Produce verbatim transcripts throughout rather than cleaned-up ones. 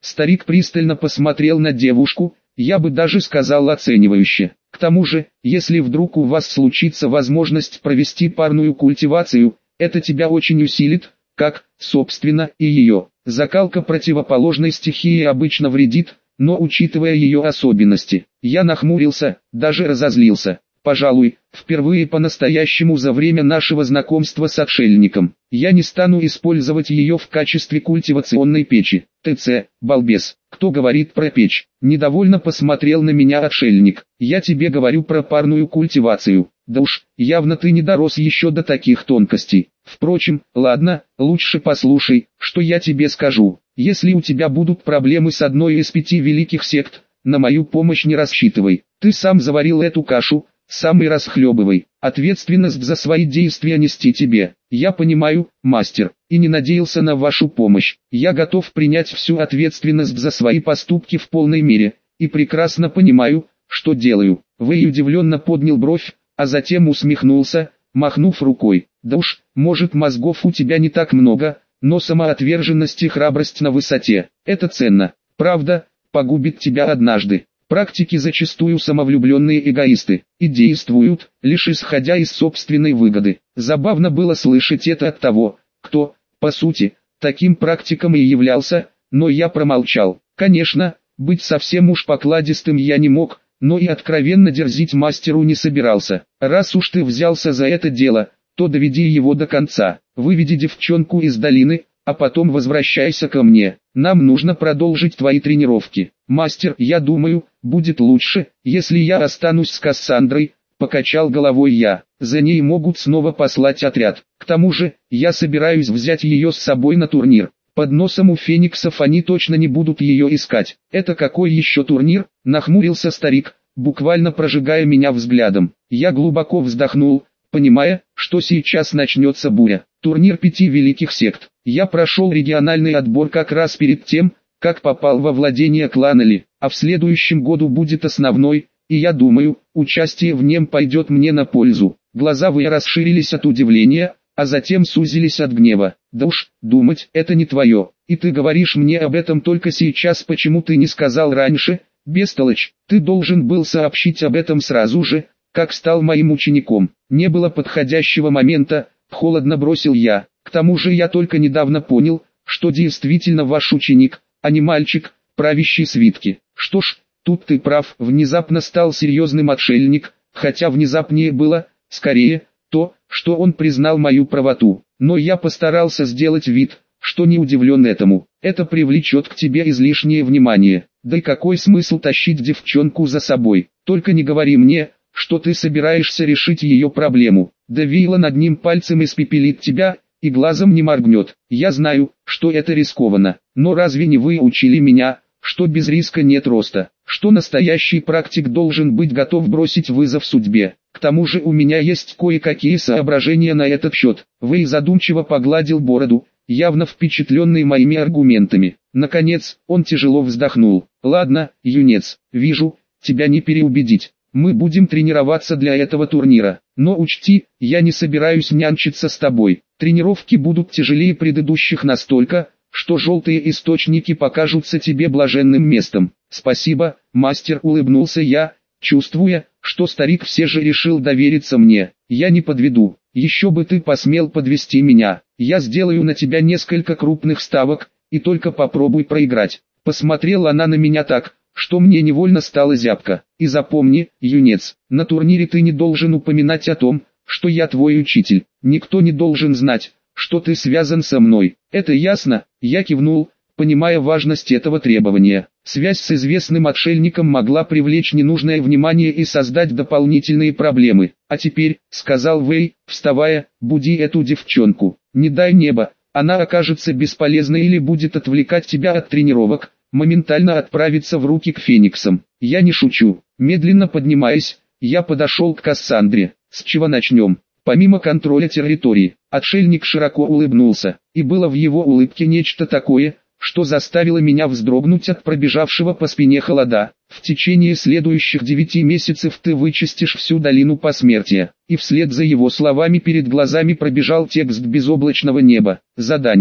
Старик пристально посмотрел на девушку, я бы даже сказал оценивающе. К тому же, если вдруг у вас случится возможность провести парную культивацию, это тебя очень усилит, как, собственно, и ее. Закалка противоположной стихии обычно вредит, но учитывая ее особенности, я нахмурился, даже разозлился. Пожалуй, впервые по-настоящему за время нашего знакомства с отшельником. Я не стану использовать ее в качестве культивационной печи. ТЦ, балбес, кто говорит про печь? Недовольно посмотрел на меня отшельник. Я тебе говорю про парную культивацию. Да уж, явно ты не дорос еще до таких тонкостей. Впрочем, ладно, лучше послушай, что я тебе скажу. Если у тебя будут проблемы с одной из пяти великих сект, на мою помощь не рассчитывай. Ты сам заварил эту кашу, сам и расхлебывай. Ответственность за свои действия нести тебе. Я понимаю, мастер, и не надеялся на вашу помощь. Я готов принять всю ответственность за свои поступки в полной мере, и прекрасно понимаю, что делаю. Вэй удивленно поднял бровь, а затем усмехнулся, махнув рукой. Да уж, может, мозгов у тебя не так много, но самоотверженность и храбрость на высоте. Это ценно. Правда, погубит тебя однажды. Практики зачастую самовлюбленные эгоисты, и действуют, лишь исходя из собственной выгоды. Забавно было слышать это от того, кто, по сути, таким практиком и являлся, но я промолчал. Конечно, быть совсем уж покладистым я не мог, но и откровенно дерзить мастеру не собирался. Раз уж ты взялся за это дело, то доведи его до конца. Выведи девчонку из долины, а потом возвращайся ко мне. Нам нужно продолжить твои тренировки. Мастер, я думаю, будет лучше, если я останусь с Кассандрой, покачал головой я. За ней могут снова послать отряд. К тому же, я собираюсь взять ее с собой на турнир. Под носом у фениксов они точно не будут ее искать. Это какой еще турнир? Нахмурился старик, буквально прожигая меня взглядом. Я глубоко вздохнул, понимая, что сейчас начнется буря. Турнир пяти великих сект. Я прошел региональный отбор как раз перед тем, как попал во владение клана Ли, а в следующем году будет основной, и я думаю, участие в нем пойдет мне на пользу. Глаза Вэя расширились от удивления, а затем сузились от гнева. Да уж, думать, это не твое, и ты говоришь мне об этом только сейчас, почему ты не сказал раньше, бестолочь, ты должен был сообщить об этом сразу же, как стал моим учеником. Не было подходящего момента, холодно бросил я. К тому же я только недавно понял, что действительно ваш ученик, а не мальчик, правящий свитки. Что ж, тут ты прав, внезапно стал серьезным отшельник, хотя внезапнее было, скорее, то, что он признал мою правоту. Но я постарался сделать вид, что не удивлен этому. Это привлечет к тебе излишнее внимание. Да и какой смысл тащить девчонку за собой? Только не говори мне, что ты собираешься решить ее проблему. Да Вейла над ним пальцем испепелит тебя, и глазом не моргнет. Я знаю, что это рискованно, но разве не вы учили меня, что без риска нет роста, что настоящий практик должен быть готов бросить вызов судьбе. К тому же у меня есть кое-какие соображения на этот счет. Вэй задумчиво погладил бороду, явно впечатленный моими аргументами. Наконец, он тяжело вздохнул. Ладно, юнец, вижу, тебя не переубедить. Мы будем тренироваться для этого турнира. Но учти, я не собираюсь нянчиться с тобой. Тренировки будут тяжелее предыдущих настолько, что желтые источники покажутся тебе блаженным местом. Спасибо, мастер, улыбнулся я, чувствуя, что старик все же решил довериться мне. Я не подведу. Еще бы ты посмел подвести меня. Я сделаю на тебя несколько крупных ставок, и только попробуй проиграть. Посмотрела она на меня так, что мне невольно стало зябко. И запомни, юнец, на турнире ты не должен упоминать о том, что я твой учитель. Никто не должен знать, что ты связан со мной. Это ясно? Я кивнул, понимая важность этого требования. Связь с известным отшельником могла привлечь ненужное внимание и создать дополнительные проблемы. А теперь, сказал Вэй, вставая, буди эту девчонку. Не дай небо, она окажется бесполезной или будет отвлекать тебя от тренировок, моментально отправиться в руки к фениксам. Я не шучу. Медленно поднимаясь, я подошел к Кассандре. С чего начнем? Помимо контроля территории, отшельник широко улыбнулся, и было в его улыбке нечто такое, что заставило меня вздрогнуть от пробежавшего по спине холода. В течение следующих девяти месяцев ты вычистишь всю долину посмертия. И вслед за его словами перед глазами пробежал текст безоблачного неба. Задание.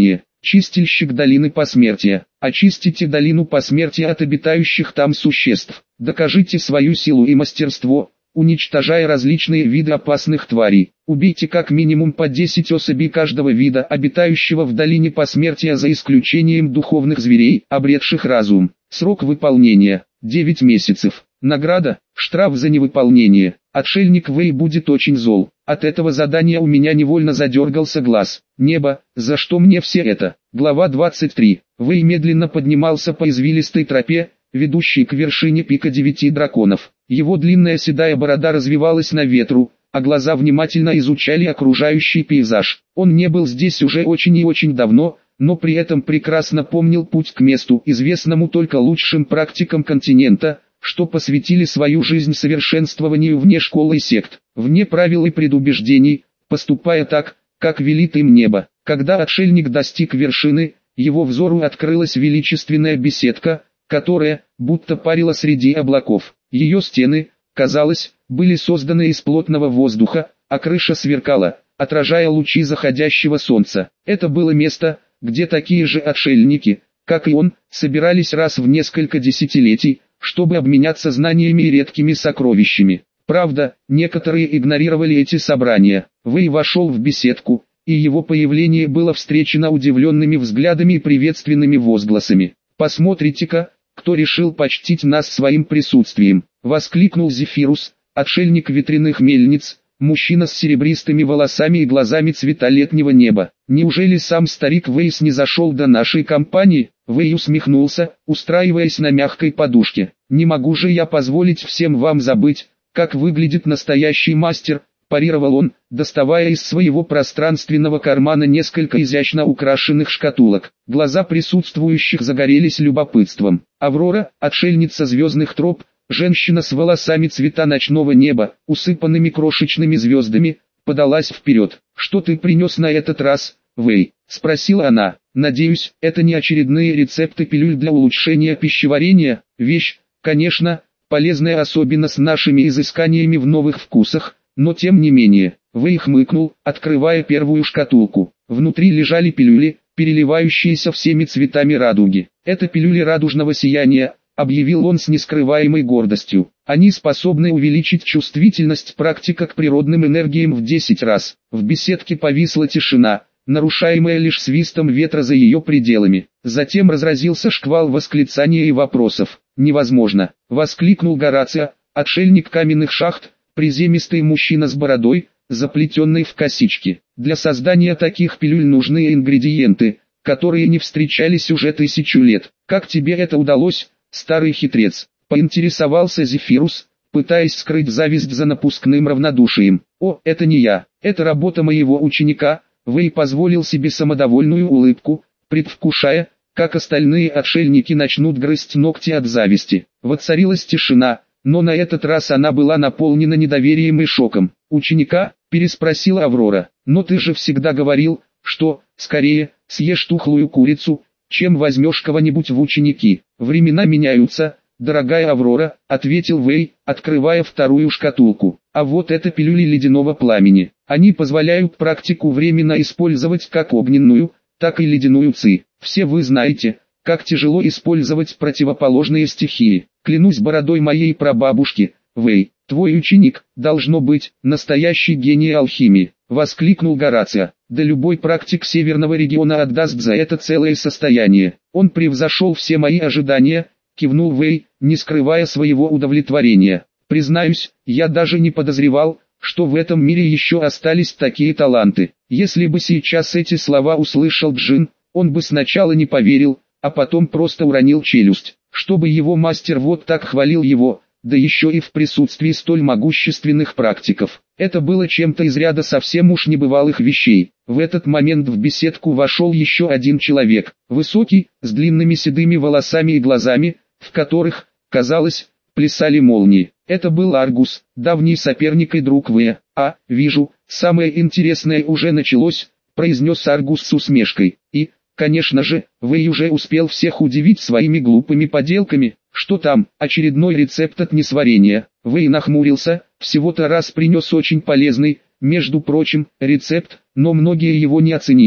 чистильщик долины посмертия. Очистите долину посмертия от обитающих там существ. Докажите свою силу и мастерство, уничтожая различные виды опасных тварей. Убейте как минимум по десять особей каждого вида, обитающего в долине посмертия, за исключением духовных зверей, обретших разум. Срок выполнения – девять месяцев. Награда – штраф за невыполнение. Отшельник Вэй будет очень зол. От этого задания у меня невольно задергался глаз. Небо, за что мне все это? Глава двадцать три. Вэй медленно поднимался по извилистой тропе, ведущей к вершине пика девяти драконов. Его длинная седая борода развивалась на ветру, а глаза внимательно изучали окружающий пейзаж. Он не был здесь уже очень и очень давно, но при этом прекрасно помнил путь к месту, известному только лучшим практикам континента, что посвятили свою жизнь совершенствованию вне школы и сект, вне правил и предубеждений, поступая так, как велит им небо. Когда отшельник достиг вершины, его взору открылась величественная беседка, которая, будто парила среди облаков. Ее стены, казалось, были созданы из плотного воздуха, а крыша сверкала, отражая лучи заходящего солнца. Это было место, где такие же отшельники, как и он, собирались раз в несколько десятилетий, чтобы обменяться знаниями и редкими сокровищами. Правда, некоторые игнорировали эти собрания. Вэй вошел в беседку, и его появление было встречено удивленными взглядами и приветственными возгласами. «Посмотрите-ка, кто решил почтить нас своим присутствием!» — воскликнул Зефирус, отшельник ветряных мельниц, мужчина с серебристыми волосами и глазами цвета летнего неба. «Неужели сам старик Вэй снизошел до нашей компании?» Вэй усмехнулся, устраиваясь на мягкой подушке. «Не могу же я позволить всем вам забыть, как выглядит настоящий мастер», — парировал он, доставая из своего пространственного кармана несколько изящно украшенных шкатулок. Глаза присутствующих загорелись любопытством. Аврора, отшельница звездных троп, женщина с волосами цвета ночного неба, усыпанными крошечными звездами, подалась вперед. «Что ты принес на этот раз, Вэй?» — спросила она. «Надеюсь, это не очередные рецепты пилюль для улучшения пищеварения?» «Вещь, конечно, полезная, особенно с нашими изысканиями в новых вкусах, но тем не менее». Вэй хмыкнул, открывая первую шкатулку. Внутри лежали пилюли, переливающиеся всеми цветами радуги. «Это пилюли радужного сияния», — объявил он с нескрываемой гордостью. «Они способны увеличить чувствительность практика к природным энергиям в десять раз». В беседке повисла тишина, нарушаемая лишь свистом ветра за ее пределами. Затем разразился шквал восклицаний и вопросов. «Невозможно!» — воскликнул Горацио, отшельник каменных шахт, приземистый мужчина с бородой, заплетенной в косички. «Для создания таких пилюль нужны ингредиенты, которые не встречались уже тысячу лет. Как тебе это удалось, старый хитрец?» — поинтересовался Зефирус, пытаясь скрыть зависть за напускным равнодушием. «О, это не я, это работа моего ученика». Вэй позволил себе самодовольную улыбку, предвкушая, как остальные отшельники начнут грызть ногти от зависти. Воцарилась тишина, но на этот раз она была наполнена недоверием и шоком. «Ученика?» — переспросила Аврора. «Но ты же всегда говорил, что, скорее, съешь тухлую курицу, чем возьмешь кого-нибудь в ученики». «Времена меняются, дорогая Аврора», — ответил Вэй, открывая вторую шкатулку. «А вот это пилюли ледяного пламени. Они позволяют практику временно использовать как огненную, так и ледяную ци. Все вы знаете, как тяжело использовать противоположные стихии. Клянусь бородой моей прабабушки, Вэй, твой ученик, должно быть, настоящий гений алхимии», — воскликнул Горацио. «Да любой практик северного региона отдаст за это целое состояние. Он превзошел все мои ожидания», — кивнул Вэй, не скрывая своего удовлетворения. «Признаюсь, я даже не подозревал, что в этом мире еще остались такие таланты». Если бы сейчас эти слова услышал Джин, он бы сначала не поверил, а потом просто уронил челюсть. Чтобы его мастер вот так хвалил его, да еще и в присутствии столь могущественных практиков. Это было чем-то из ряда совсем уж небывалых вещей. В этот момент в беседку вошел еще один человек, высокий, с длинными седыми волосами и глазами, в которых, казалось, плясали молнии. Это был Аргус, давний соперник и друг Вэя. «А, вижу, самое интересное уже началось», — произнес Аргус с усмешкой. «И, конечно же, Вэй уже успел всех удивить своими глупыми поделками. Что там, очередной рецепт от несварения?» Вэй нахмурился, всего-то раз принес очень полезный, между прочим, рецепт, но многие его не оценили,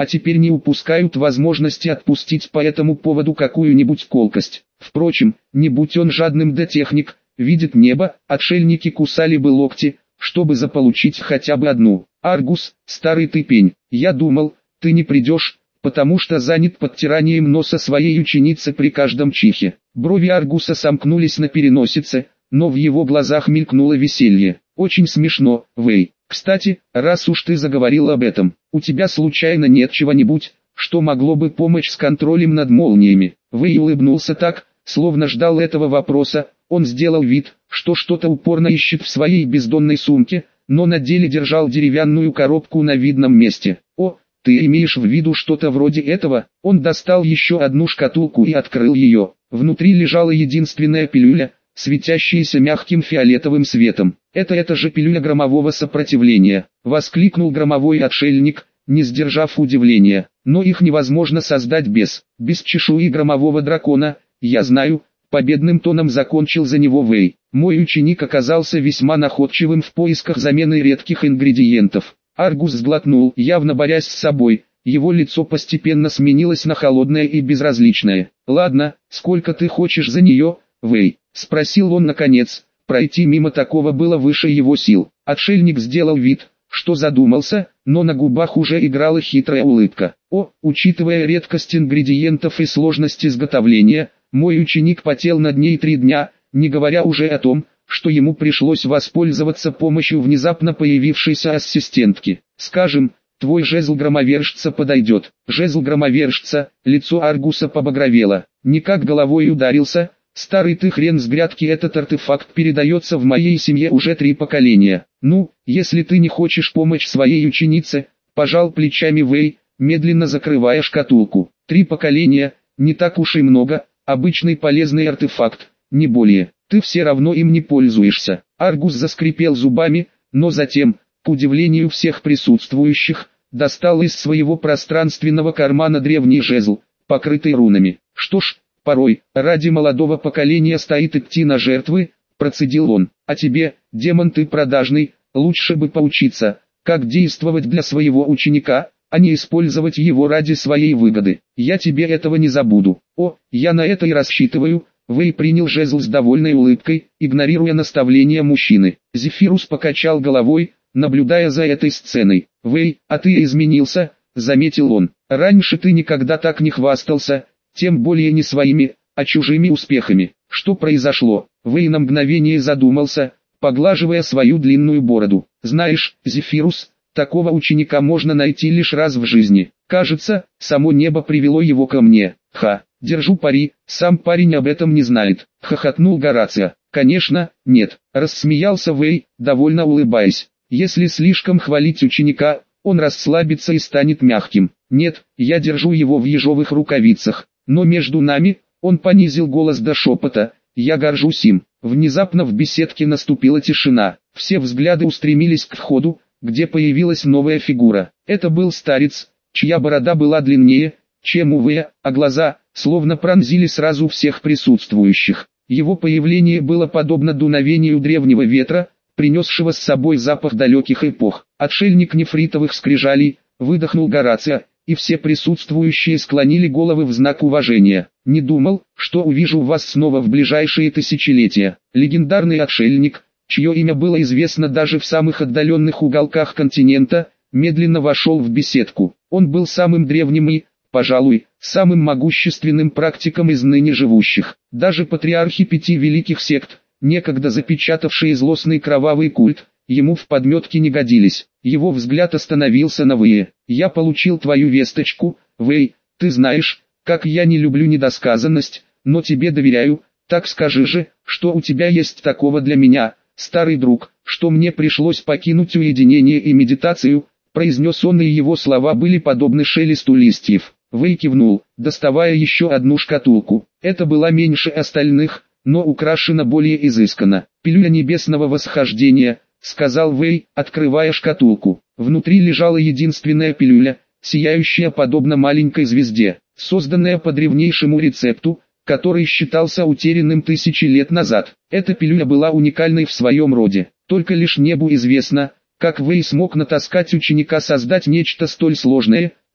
а теперь не упускают возможности отпустить по этому поводу какую-нибудь колкость. Впрочем, не будь он жадным да техник, видит небо, отшельники кусали бы локти, чтобы заполучить хотя бы одну. Аргус, старый ты пень, я думал, ты не придешь, потому что занят подтиранием носа своей ученицы при каждом чихе. Брови Аргуса сомкнулись на переносице, но в его глазах мелькнуло веселье. Очень смешно, Вэй. Кстати, раз уж ты заговорил об этом, у тебя случайно нет чего-нибудь, что могло бы помочь с контролем над молниями? Вэй улыбнулся так, словно ждал этого вопроса. Он сделал вид, что что-то упорно ищет в своей бездонной сумке, но на деле держал деревянную коробку на видном месте. О, ты имеешь в виду что-то вроде этого? Он достал еще одну шкатулку и открыл ее. Внутри лежала единственная пилюля, светящаяся мягким фиолетовым светом. «Это это же пилюля громового сопротивления!» — воскликнул громовой отшельник, не сдержав удивления. «Но их невозможно создать без, без чешуи громового дракона, я знаю», — победным тоном закончил за него Вэй. «Мой ученик оказался весьма находчивым в поисках замены редких ингредиентов». Аргус сглотнул, явно борясь с собой. Его лицо постепенно сменилось на холодное и безразличное. «Ладно, сколько ты хочешь за нее, Вэй?» — спросил он наконец. Пройти мимо такого было выше его сил. Отшельник сделал вид, что задумался, но на губах уже играла хитрая улыбка. «О, учитывая редкость ингредиентов и сложность изготовления, мой ученик потел над ней три дня, не говоря уже о том, что ему пришлось воспользоваться помощью внезапно появившейся ассистентки. Скажем, твой жезл громовержца подойдет». Жезл громовержца, лицо Аргуса побагровело. Никак головой ударился. «Старый ты хрен с грядки, этот артефакт передается в моей семье уже три поколения. Ну, если ты не хочешь помочь своей ученице», — пожал плечами Вэй, медленно закрывая шкатулку. «Три поколения, не так уж и много, обычный полезный артефакт, не более. Ты все равно им не пользуешься». Аргус заскрипел зубами, но затем, к удивлению всех присутствующих, достал из своего пространственного кармана древний жезл, покрытый рунами. «Что ж, порой, ради молодого поколения стоит идти на жертвы», — процедил он. «А тебе, демон ты продажный, лучше бы поучиться, как действовать для своего ученика, а не использовать его ради своей выгоды. Я тебе этого не забуду». «О, я на это и рассчитываю». Вэй принял жезл с довольной улыбкой, игнорируя наставления мужчины. Зефирус покачал головой, наблюдая за этой сценой. «Вэй, а ты изменился», — заметил он. «Раньше ты никогда так не хвастался, тем более не своими, а чужими успехами. Что произошло?» Вэй на мгновение задумался, поглаживая свою длинную бороду. «Знаешь, Зефирус, такого ученика можно найти лишь раз в жизни. Кажется, само небо привело его ко мне. Ха, держу пари, сам парень об этом не знает», — хохотнул Горацио. «Конечно, нет», — рассмеялся Вэй, довольно улыбаясь. «Если слишком хвалить ученика, он расслабится и станет мягким. Нет, я держу его в ежовых рукавицах. Но между нами», — он понизил голос до шепота, — «я горжусь им». Внезапно в беседке наступила тишина. Все взгляды устремились к входу, где появилась новая фигура. Это был старец, чья борода была длиннее, чем у Вэя, а глаза, словно пронзили сразу всех присутствующих. Его появление было подобно дуновению древнего ветра, принесшего с собой запах далеких эпох. «Отшельник нефритовых скрижалей», — выдохнул Горацио, и все присутствующие склонили головы в знак уважения. «Не думал, что увижу вас снова в ближайшие тысячелетия». Легендарный отшельник, чье имя было известно даже в самых отдаленных уголках континента, медленно вошел в беседку. Он был самым древним и, пожалуй, самым могущественным практиком из ныне живущих. Даже патриархи пяти великих сект, некогда запечатавшие злостный кровавый культ, ему в подметке не годились. Его взгляд остановился на Вэе. «Я получил твою весточку, Вэй, ты знаешь, как я не люблю недосказанность, но тебе доверяю, так скажи же, что у тебя есть такого для меня, старый друг, что мне пришлось покинуть уединение и медитацию», произнес он, и его слова были подобны шелесту листьев. Вэй кивнул, доставая еще одну шкатулку. Это была меньше остальных, но украшена более изысканно. «Пилюля небесного восхождения», — сказал Вэй, открывая шкатулку. Внутри лежала единственная пилюля, сияющая подобно маленькой звезде, созданная по древнейшему рецепту, который считался утерянным тысячи лет назад. Эта пилюля была уникальной в своем роде. Только лишь небу известно, как Вэй смог натаскать ученика создать нечто столь сложное,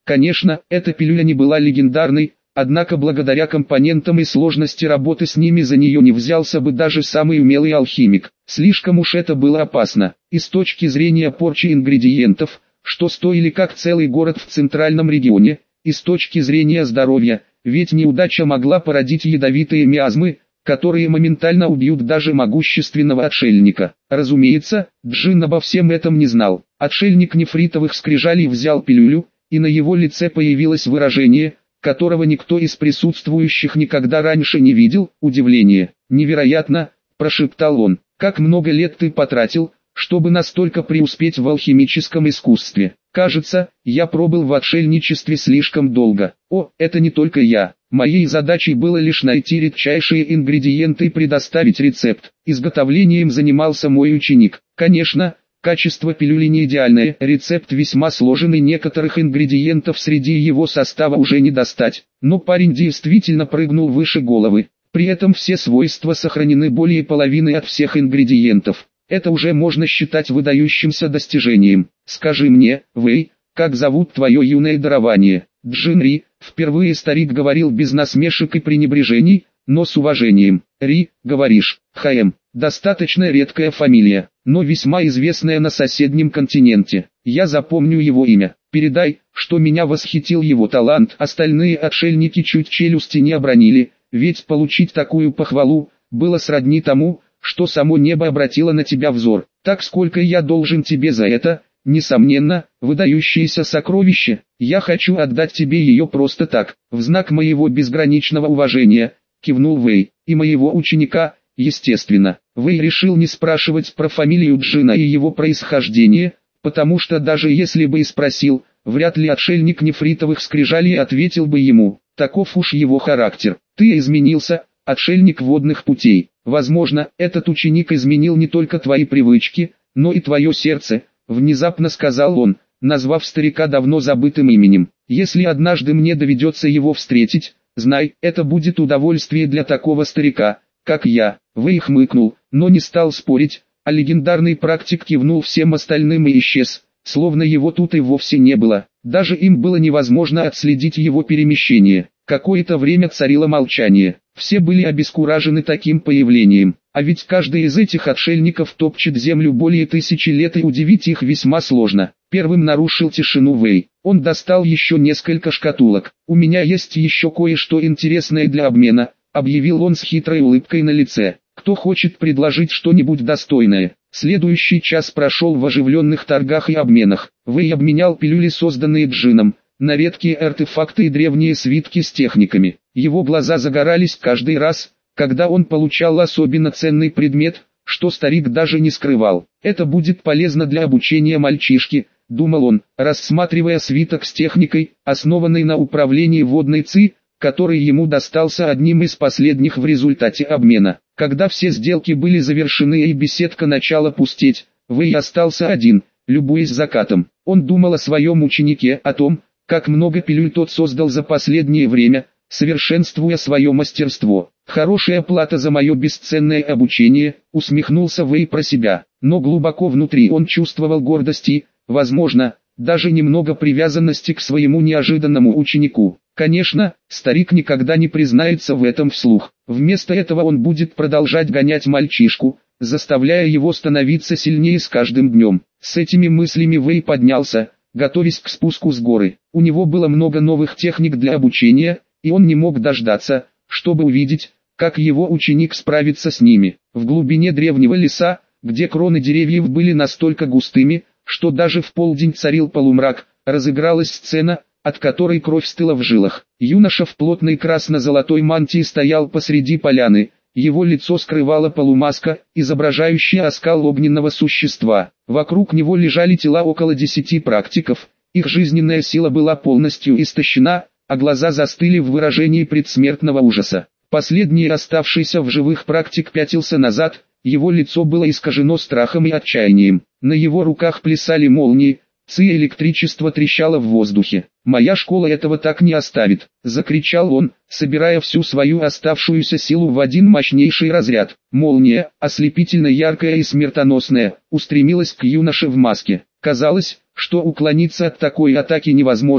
Конечно, эта пилюля не была легендарной, однако благодаря компонентам и сложности работы с ними за нее не взялся бы даже самый умелый алхимик. Слишком уж это было опасно. И с точки зрения порчи ингредиентов, что стоили как целый город в центральном регионе, и с точки зрения здоровья, ведь неудача могла породить ядовитые миазмы, которые моментально убьют даже могущественного отшельника. Разумеется, Джин обо всем этом не знал. Отшельник нефритовых скрижалей взял пилюлю, и на его лице появилось выражение, которого никто из присутствующих никогда раньше не видел, удивление. «Невероятно», – прошептал он, – «как много лет ты потратил, чтобы настолько преуспеть в алхимическом искусстве. Кажется, я пробыл в отшельничестве слишком долго. О, это не только я. Моей задачей было лишь найти редчайшие ингредиенты и предоставить рецепт. Изготовлением занимался мой ученик. Конечно, качество пилюли не идеальное, рецепт весьма сложный, некоторых ингредиентов среди его состава уже не достать. Но парень действительно прыгнул выше головы. При этом все свойства сохранены более половины от всех ингредиентов. Это уже можно считать выдающимся достижением. Скажи мне, Вэй, как зовут твое юное дарование?» «Джин Ри», впервые старик говорил без насмешек и пренебрежений, но с уважением. «Ри, говоришь, Хаэм, достаточно редкая фамилия, но весьма известная на соседнем континенте. Я запомню его имя. Передай, что меня восхитил его талант». Остальные отшельники чуть челюсти не обронили, ведь получить такую похвалу было сродни тому, что само небо обратило на тебя взор. «Так сколько я должен тебе за это?» «Несомненно, выдающееся сокровище. Я хочу отдать тебе ее просто так, в знак моего безграничного уважения», — кивнул Вэй. «И моего ученика, естественно». Вэй решил не спрашивать про фамилию Джина и его происхождение, потому что даже если бы и спросил, вряд ли отшельник нефритовых скрижалей ответил бы ему. Таков уж его характер. «Ты изменился, отшельник водных путей. Возможно, этот ученик изменил не только твои привычки, но и твое сердце», — внезапно сказал он, назвав старика давно забытым именем. «Если однажды мне доведется его встретить, знай, это будет удовольствие для такого старика, как я». Вэй хмыкнул, но не стал спорить, а легендарный практик кивнул всем остальным и исчез, словно его тут и вовсе не было. Даже им было невозможно отследить его перемещение. Какое-то время царило молчание. Все были обескуражены таким появлением. А ведь каждый из этих отшельников топчет землю более тысячи лет, и удивить их весьма сложно. Первым нарушил тишину Вэй. Он достал еще несколько шкатулок. «У меня есть еще кое-что интересное для обмена», — объявил он с хитрой улыбкой на лице. «Кто хочет предложить что-нибудь достойное?» Следующий час прошел в оживленных торгах и обменах. Вэй обменял пилюли, созданные Джином, на редкие артефакты и древние свитки с техниками. Его глаза загорались каждый раз, когда он получал особенно ценный предмет, что старик даже не скрывал. «Это будет полезно для обучения мальчишки», — думал он, рассматривая свиток с техникой, основанной на управлении водной ци, который ему достался одним из последних в результате обмена. Когда все сделки были завершены и беседка начала пустеть, Вэй остался один, любуясь закатом. Он думал о своем ученике, о том, как много пилюль тот создал за последнее время, совершенствуя свое мастерство. «Хорошая плата за мое бесценное обучение», — усмехнулся Вэй про себя. Но глубоко внутри он чувствовал гордость и, возможно, даже немного привязанности к своему неожиданному ученику. Конечно, старик никогда не признается в этом вслух. Вместо этого он будет продолжать гонять мальчишку, заставляя его становиться сильнее с каждым днем. С этими мыслями Вэй поднялся, готовясь к спуску с горы. У него было много новых техник для обучения, и он не мог дождаться, чтобы увидеть, как его ученик справится с ними. В глубине древнего леса, где кроны деревьев были настолько густыми, что даже в полдень царил полумрак, разыгралась сцена, от которой кровь стыла в жилах. Юноша в плотной красно-золотой мантии стоял посреди поляны, его лицо скрывала полумаска, изображающая оскал огненного существа. Вокруг него лежали тела около десяти практиков, их жизненная сила была полностью истощена, а глаза застыли в выражении предсмертного ужаса. Последний оставшийся в живых практик пятился назад, его лицо было искажено страхом и отчаянием. На его руках плясали молнии, ци электричество трещало в воздухе. «Моя школа этого так не оставит», — закричал он, собирая всю свою оставшуюся силу в один мощнейший разряд. Молния, ослепительно яркая и смертоносная, устремилась к юноше в маске. Казалось, что уклониться от такой атаки невозможно,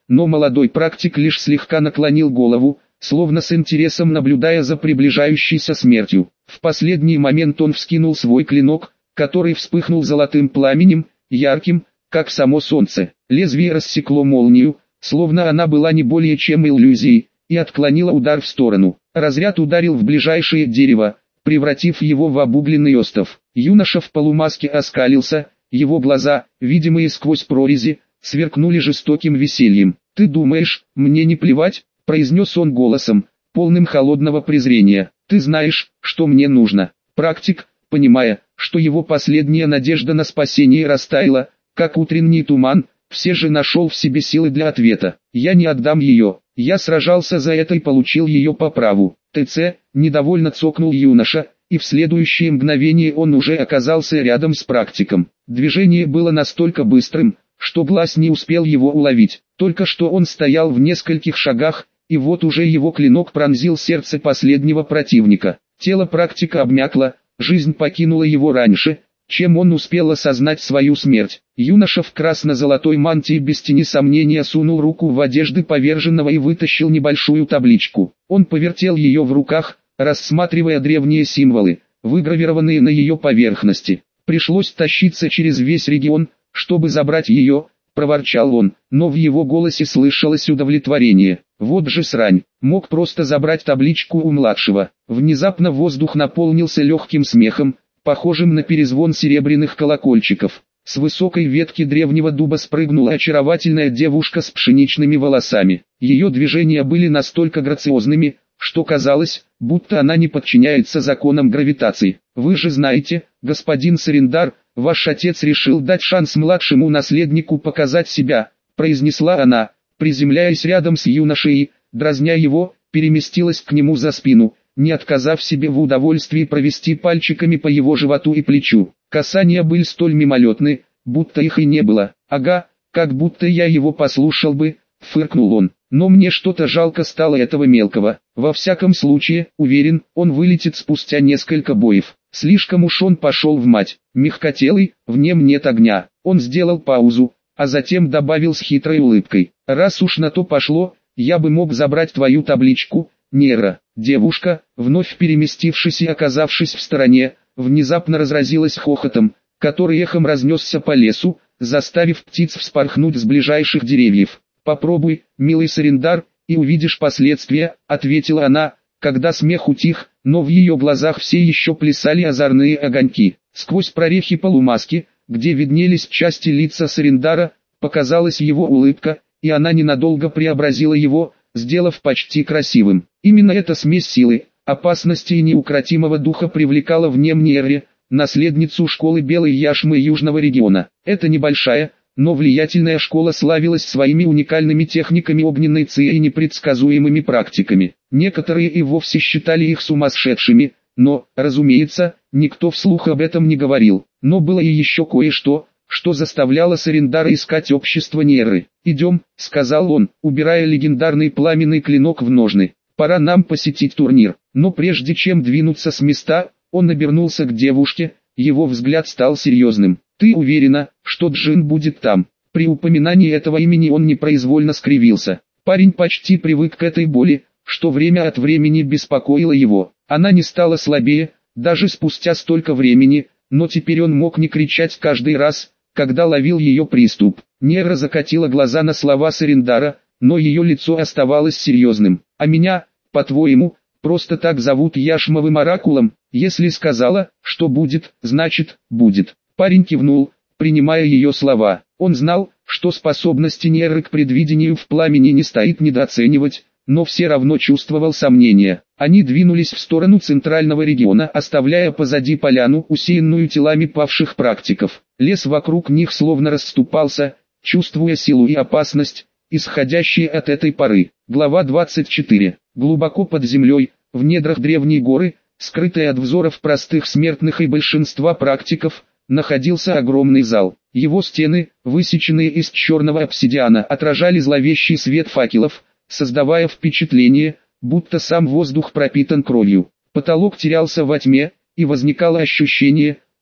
но молодой практик лишь слегка наклонил голову, словно с интересом наблюдая за приближающейся смертью. В последний момент он вскинул свой клинок, который вспыхнул золотым пламенем, ярким, как само солнце. Лезвие рассекло молнию, словно она была не более чем иллюзией, и отклонило удар в сторону. Разряд ударил в ближайшее дерево, превратив его в обугленный остов. Юноша в полумаске оскалился, его глаза, видимые сквозь прорези, сверкнули жестоким весельем. «Ты думаешь, мне не плевать?» – произнес он голосом, полным холодного презрения. «Ты знаешь, что мне нужно». Практик, понимая, что его последняя надежда на спасение растаяла, как утренний туман, все же нашел в себе силы для ответа. «Я не отдам ее, я сражался за это и получил ее по праву». ТЦ, недовольно цокнул юноша, и в следующее мгновение он уже оказался рядом с практиком. Движение было настолько быстрым, что глаз не успел его уловить. Только что он стоял в нескольких шагах, и вот уже его клинок пронзил сердце последнего противника. Тело практика обмякло, жизнь покинула его раньше, чем он успел осознать свою смерть. Юноша в красно-золотой мантии без тени сомнения сунул руку в одежды поверженного и вытащил небольшую табличку. Он повертел ее в руках, рассматривая древние символы, выгравированные на ее поверхности. «Пришлось тащиться через весь регион, чтобы забрать ее», — проворчал он, но в его голосе слышалось удовлетворение. «Вот же срань, мог просто забрать табличку у младшего». Внезапно воздух наполнился легким смехом, похожим на перезвон серебряных колокольчиков. С высокой ветки древнего дуба спрыгнула очаровательная девушка с пшеничными волосами. Ее движения были настолько грациозными, что казалось, будто она не подчиняется законам гравитации. «Вы же знаете, господин Сариндар, ваш отец решил дать шанс младшему наследнику показать себя», произнесла она, приземляясь рядом с юношей и, дразня его, переместилась к нему за спину, не отказав себе в удовольствии провести пальчиками по его животу и плечу. Касания были столь мимолетны, будто их и не было. «Ага, как будто я его послушал бы», — фыркнул он. «Но мне что-то жалко стало этого мелкого. Во всяком случае, уверен, он вылетит спустя несколько боев. Слишком уж он пошел в мать. Мягкотелый, в нем нет огня». Он сделал паузу, а затем добавил с хитрой улыбкой: «Раз уж на то пошло, я бы мог забрать твою табличку, Нера». Девушка, вновь переместившись и оказавшись в стороне, внезапно разразилась хохотом, который эхом разнесся по лесу, заставив птиц вспорхнуть с ближайших деревьев. «Попробуй, милый Сариндар, и увидишь последствия», — ответила она, когда смех утих, но в ее глазах все еще плясали озорные огоньки. Сквозь прорехи полумаски, где виднелись части лица Сариндара, показалась его улыбка, и она ненадолго преобразила его, сделав почти красивым. Именно эта смесь силы, опасности и неукротимого духа привлекала в нем Нерри, наследницу школы Белой Яшмы Южного региона. Эта небольшая, но влиятельная школа славилась своими уникальными техниками огненной ци и непредсказуемыми практиками. Некоторые и вовсе считали их сумасшедшими, но, разумеется, никто вслух об этом не говорил. Но было и еще кое-что, что заставляло Сариндара искать общество Нерры. «Идем», — сказал он, убирая легендарный пламенный клинок в ножны. «Пора нам посетить турнир». Но прежде чем двинуться с места, он обернулся к девушке, его взгляд стал серьезным. «Ты уверена, что Джин будет там?» При упоминании этого имени он непроизвольно скривился. Парень почти привык к этой боли, что время от времени беспокоило его. Она не стала слабее, даже спустя столько времени, но теперь он мог не кричать каждый раз, когда ловил ее приступ. Нера закатила глаза на слова Сариндара, но ее лицо оставалось серьезным. «А меня, по-твоему, просто так зовут Яшмовым оракулом? Если сказала, что будет, значит, будет». Парень кивнул, принимая ее слова. Он знал, что способности Нерры к предвидению в пламени не стоит недооценивать, но все равно чувствовал сомнения. Они двинулись в сторону центрального региона, оставляя позади поляну, усеянную телами павших практиков. Лес вокруг них словно расступался, чувствуя силу и опасность, исходящие от этой поры. Глава двадцать четыре. Глубоко под землей, в недрах древней горы, скрытая от взоров простых смертных и большинства практиков, находился огромный зал. Его стены, высеченные из черного обсидиана, отражали зловещий свет факелов, создавая впечатление, будто сам воздух пропитан кровью. Потолок терялся во тьме, и возникало ощущение,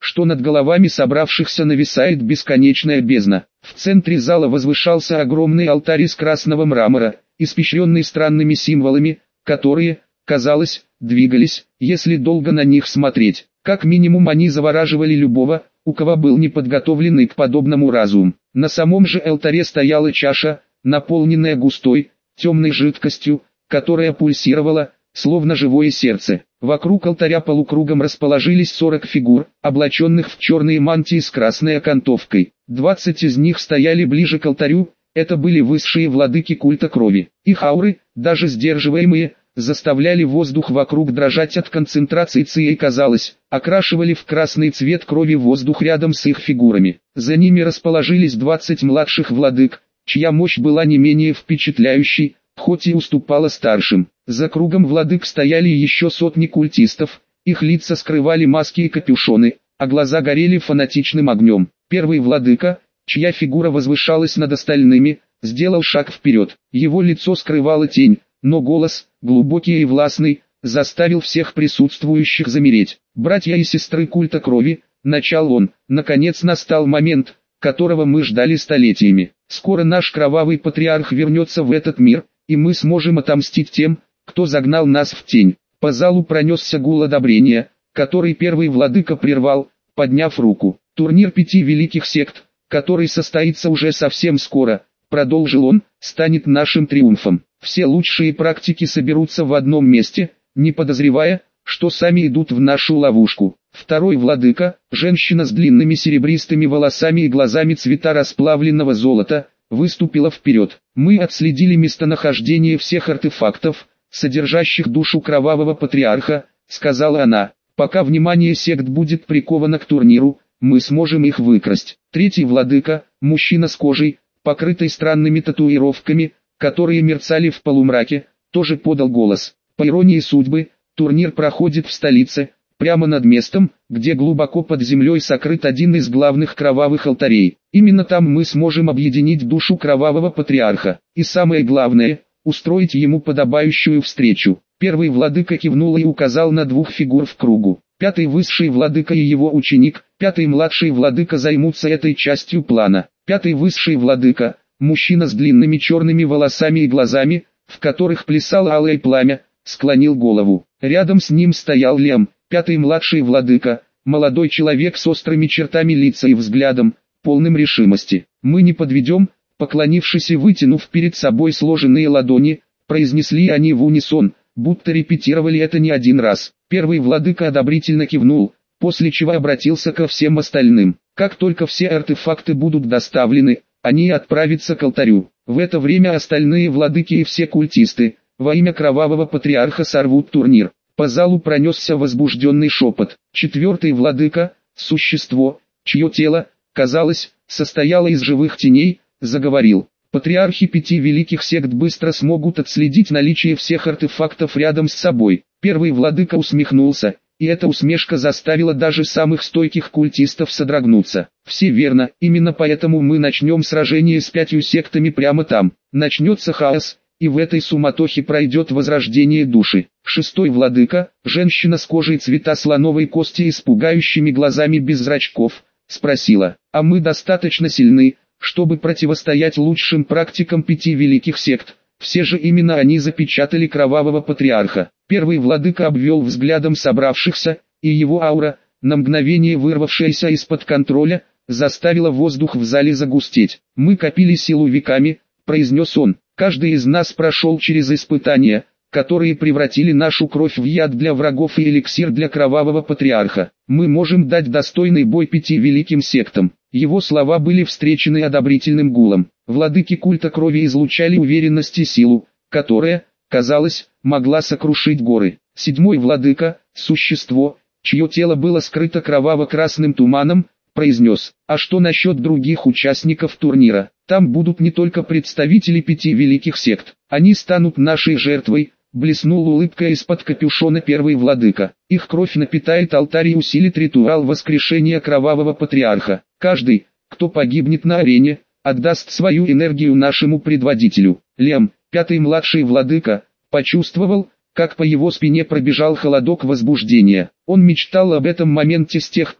что над головами собравшихся нависает бесконечная бездна. В центре зала возвышался огромный алтарь из красного мрамора, испещренный странными символами, которые, казалось, двигались, если долго на них смотреть. Как минимум они завораживали любого, у кого был неподготовленный к подобному разум. На самом же алтаре стояла чаша, наполненная густой, темной жидкостью, которая пульсировала, словно живое сердце. Вокруг алтаря полукругом расположились сорок фигур, облаченных в черные мантии с красной окантовкой. Двадцать из них стояли ближе к алтарю, это были высшие владыки культа крови. Их ауры, даже сдерживаемые, заставляли воздух вокруг дрожать от концентрации ци и, казалось, окрашивали в красный цвет крови воздух рядом с их фигурами. За ними расположились двадцать младших владык, чья мощь была не менее впечатляющей, хоть и уступала старшим. За кругом владык стояли еще сотни культистов, их лица скрывали маски и капюшоны, а глаза горели фанатичным огнем. Первый владыка, чья фигура возвышалась над остальными, сделал шаг вперед. Его лицо скрывала тень, но голос, глубокий и властный, заставил всех присутствующих замереть. «Братья и сестры культа крови», — начал он, — наконец настал момент, которого мы ждали столетиями. Скоро наш кровавый патриарх вернется в этот мир, и мы сможем отомстить тем, кто загнал нас в тень. По залу пронесся гул одобрения, который первый владыка прервал, подняв руку. Турнир пяти великих сект, который состоится уже совсем скоро, продолжил он, станет нашим триумфом. Все лучшие практики соберутся в одном месте, не подозревая, что сами идут в нашу ловушку. Второй владыка, женщина с длинными серебристыми волосами и глазами цвета расплавленного золота, выступила вперед. Мы отследили местонахождение всех артефактов, содержащих душу кровавого патриарха, сказала она. Пока внимание сект будет приковано к турниру, мы сможем их выкрасть. Третий владыка, мужчина с кожей, покрытой странными татуировками, которые мерцали в полумраке, тоже подал голос. По иронии судьбы, турнир проходит в столице, прямо над местом, где глубоко под землей сокрыт один из главных кровавых алтарей. Именно там мы сможем объединить душу кровавого патриарха, и самое главное, устроить ему подобающую встречу. Первый владыка кивнул и указал на двух фигур в кругу. Пятый высший владыка и его ученик, пятый младший владыка займутся этой частью плана. Пятый высший владыка, мужчина с длинными черными волосами и глазами, в которых плясало алое пламя, склонил голову. Рядом с ним стоял Лем, пятый младший владыка, молодой человек с острыми чертами лица и взглядом, полным решимости. «Мы не подведем», поклонившись и вытянув перед собой сложенные ладони, произнесли они в унисон, будто репетировали это не один раз. Первый владыка одобрительно кивнул, после чего обратился ко всем остальным. Как только все артефакты будут доставлены, они отправятся к алтарю. В это время остальные владыки и все культисты, во имя кровавого патриарха, сорвут турнир. По залу пронесся возбужденный шепот. Четвертый владыка, существо, чье тело, казалось, состояло из живых теней, заговорил. Патриархи пяти великих сект быстро смогут отследить наличие всех артефактов рядом с собой. Первый владыка усмехнулся, и эта усмешка заставила даже самых стойких культистов содрогнуться. Все верно, именно поэтому мы начнем сражение с пятью сектами прямо там. Начнется хаос, и в этой суматохе пройдет возрождение души. Шестой владыка, женщина с кожей цвета слоновой кости и с пугающими глазами без зрачков, спросила: «А мы достаточно сильны, чтобы противостоять лучшим практикам пяти великих сект?» Все же именно они запечатали кровавого патриарха. Первый владыка обвел взглядом собравшихся, и его аура, на мгновение вырвавшаяся из-под контроля, заставила воздух в зале загустеть. «Мы копили силу веками», — произнес он. «Каждый из нас прошел через испытания, которые превратили нашу кровь в яд для врагов и эликсир для кровавого патриарха. Мы можем дать достойный бой пяти великим сектам». Его слова были встречены одобрительным гулом. Владыки культа крови излучали уверенность и силу, которая, казалось, могла сокрушить горы. Седьмой владыка, существо, чье тело было скрыто кроваво-красным туманом, произнес: «А что насчет других участников турнира? Там будут не только представители пяти великих сект, они станут нашей жертвой», блеснул улыбкой из-под капюшона первый владыка. «Их кровь напитает алтарь и усилит ритуал воскрешения кровавого патриарха. Каждый, кто погибнет на арене, отдаст свою энергию нашему предводителю». Лем, пятый младший владыка, почувствовал, как по его спине пробежал холодок возбуждения. Он мечтал об этом моменте с тех пор,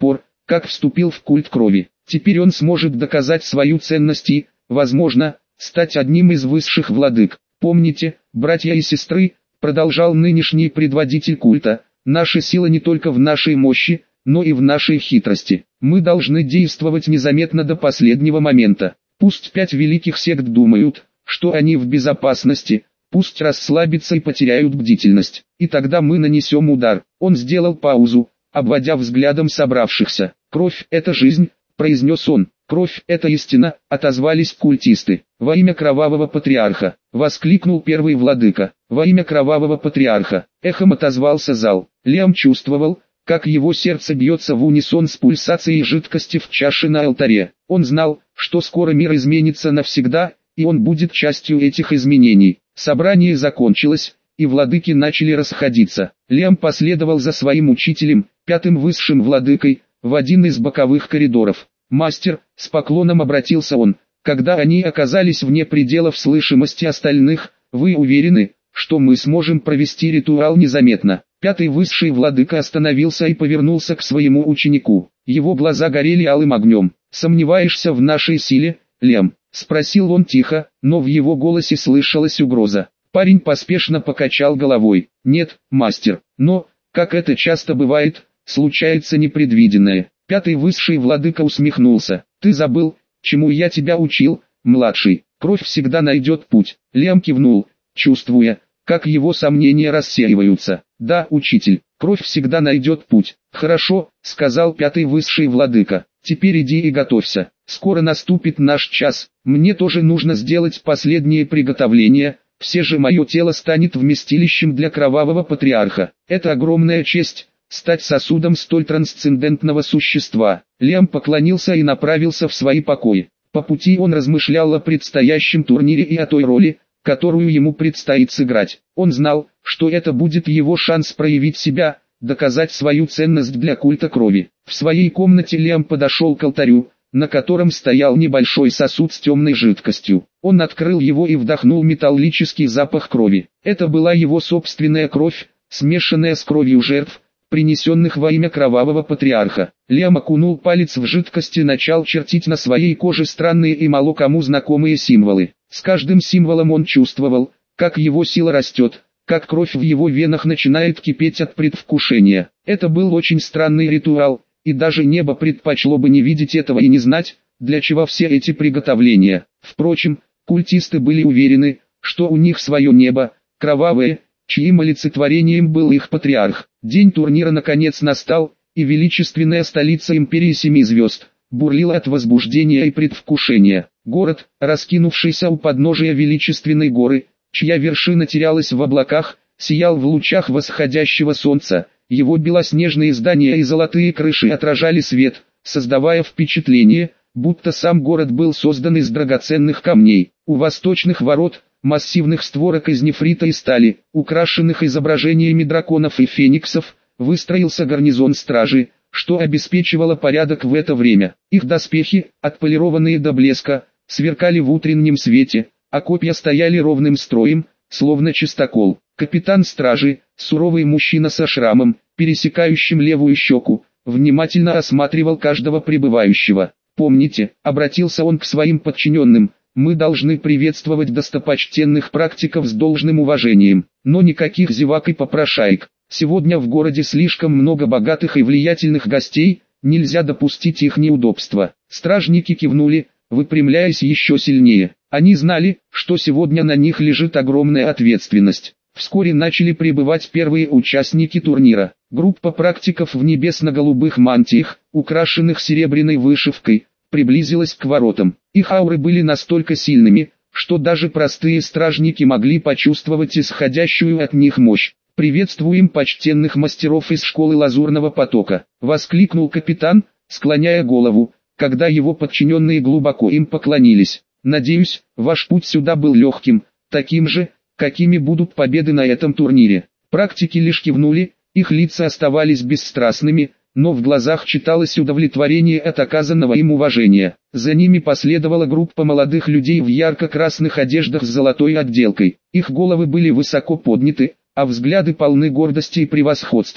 как вступил в культ крови. Теперь он сможет доказать свою ценность и, возможно, стать одним из высших владык. Помните, братья и сестры, продолжал нынешний предводитель культа, наша сила не только в нашей мощи, но и в нашей хитрости. Мы должны действовать незаметно до последнего момента. Пусть пять великих сект думают, что они в безопасности, пусть расслабятся и потеряют бдительность. И тогда мы нанесем удар. Он сделал паузу, обводя взглядом собравшихся. «Кровь – это жизнь», – произнес он. «Кровь – это истина», – отозвались культисты. «Во имя кровавого патриарха», – воскликнул первый владыка. «Во имя кровавого патриарха», – эхом отозвался зал. Лиам чувствовал, как его сердце бьется в унисон с пульсацией жидкости в чаше на алтаре. Он знал, что скоро мир изменится навсегда, и он будет частью этих изменений. Собрание закончилось, и владыки начали расходиться. Лиам последовал за своим учителем, пятым высшим владыкой, в один из боковых коридоров. «Мастер», — с поклоном обратился он, когда они оказались вне пределов слышимости остальных, «вы уверены, что мы сможем провести ритуал незаметно?» Пятый высший владыка остановился и повернулся к своему ученику. Его глаза горели алым огнем. «Сомневаешься в нашей силе, Лиам?» — спросил он тихо, но в его голосе слышалась угроза. Парень поспешно покачал головой. «Нет, мастер, но, как это часто бывает, случается непредвиденное». Пятый высший владыка усмехнулся. «Ты забыл, чему я тебя учил, младший? Кровь всегда найдет путь». Лиам кивнул, чувствуя, как его сомнения рассеиваются. «Да, учитель, кровь всегда найдет путь». «Хорошо», — сказал пятый высший владыка. «Теперь иди и готовься. Скоро наступит наш час. Мне тоже нужно сделать последние приготовления. Все же мое тело станет вместилищем для кровавого патриарха. Это огромная честь — стать сосудом столь трансцендентного существа». Лиам поклонился и направился в свои покои. По пути он размышлял о предстоящем турнире и о той роли, которую ему предстоит сыграть. Он знал, что это будет его шанс проявить себя, доказать свою ценность для культа крови. В своей комнате Лиам подошел к алтарю, на котором стоял небольшой сосуд с темной жидкостью. Он открыл его и вдохнул металлический запах крови. Это была его собственная кровь, смешанная с кровью жертв, принесенных во имя кровавого патриарха. Лиам окунул палец в жидкость и начал чертить на своей коже странные и мало кому знакомые символы. С каждым символом он чувствовал, как его сила растет, как кровь в его венах начинает кипеть от предвкушения. Это был очень странный ритуал, и даже небо предпочло бы не видеть этого и не знать, для чего все эти приготовления. Впрочем, культисты были уверены, что у них свое небо, кровавое, чьим олицетворением был их патриарх. День турнира наконец настал, и величественная столица империи Семи Звезд бурлила от возбуждения и предвкушения. Город, раскинувшийся у подножия величественной горы, чья вершина терялась в облаках, сиял в лучах восходящего солнца. Его белоснежные здания и золотые крыши отражали свет, создавая впечатление, будто сам город был создан из драгоценных камней. У восточных ворот, массивных створок из нефрита и стали, украшенных изображениями драконов и фениксов, выстроился гарнизон стражи, что обеспечивало порядок в это время. Их доспехи, отполированные до блеска, сверкали в утреннем свете, а копья стояли ровным строем, словно чистокол. Капитан стражи, суровый мужчина со шрамом, пересекающим левую щеку, внимательно осматривал каждого прибывающего. «Помните», — обратился он к своим подчиненным, — «мы должны приветствовать достопочтенных практиков с должным уважением, но никаких зевак и попрошаек. Сегодня в городе слишком много богатых и влиятельных гостей, нельзя допустить их неудобства». Стражники кивнули, выпрямляясь еще сильнее. Они знали, что сегодня на них лежит огромная ответственность. Вскоре начали прибывать первые участники турнира. Группа практиков в небесно-голубых мантиях, украшенных серебряной вышивкой, приблизилась к воротам. Их ауры были настолько сильными, что даже простые стражники могли почувствовать исходящую от них мощь. «Приветствуем почтенных мастеров из школы Лазурного потока», — воскликнул капитан, склоняя голову, когда его подчиненные глубоко им поклонились. «Надеюсь, ваш путь сюда был легким, таким же, какими будут победы на этом турнире». Практики лишь кивнули, их лица оставались бесстрастными, но в глазах читалось удовлетворение от оказанного им уважения. За ними последовала группа молодых людей в ярко-красных одеждах с золотой отделкой. Их головы были высоко подняты, а взгляды полны гордости и превосходства.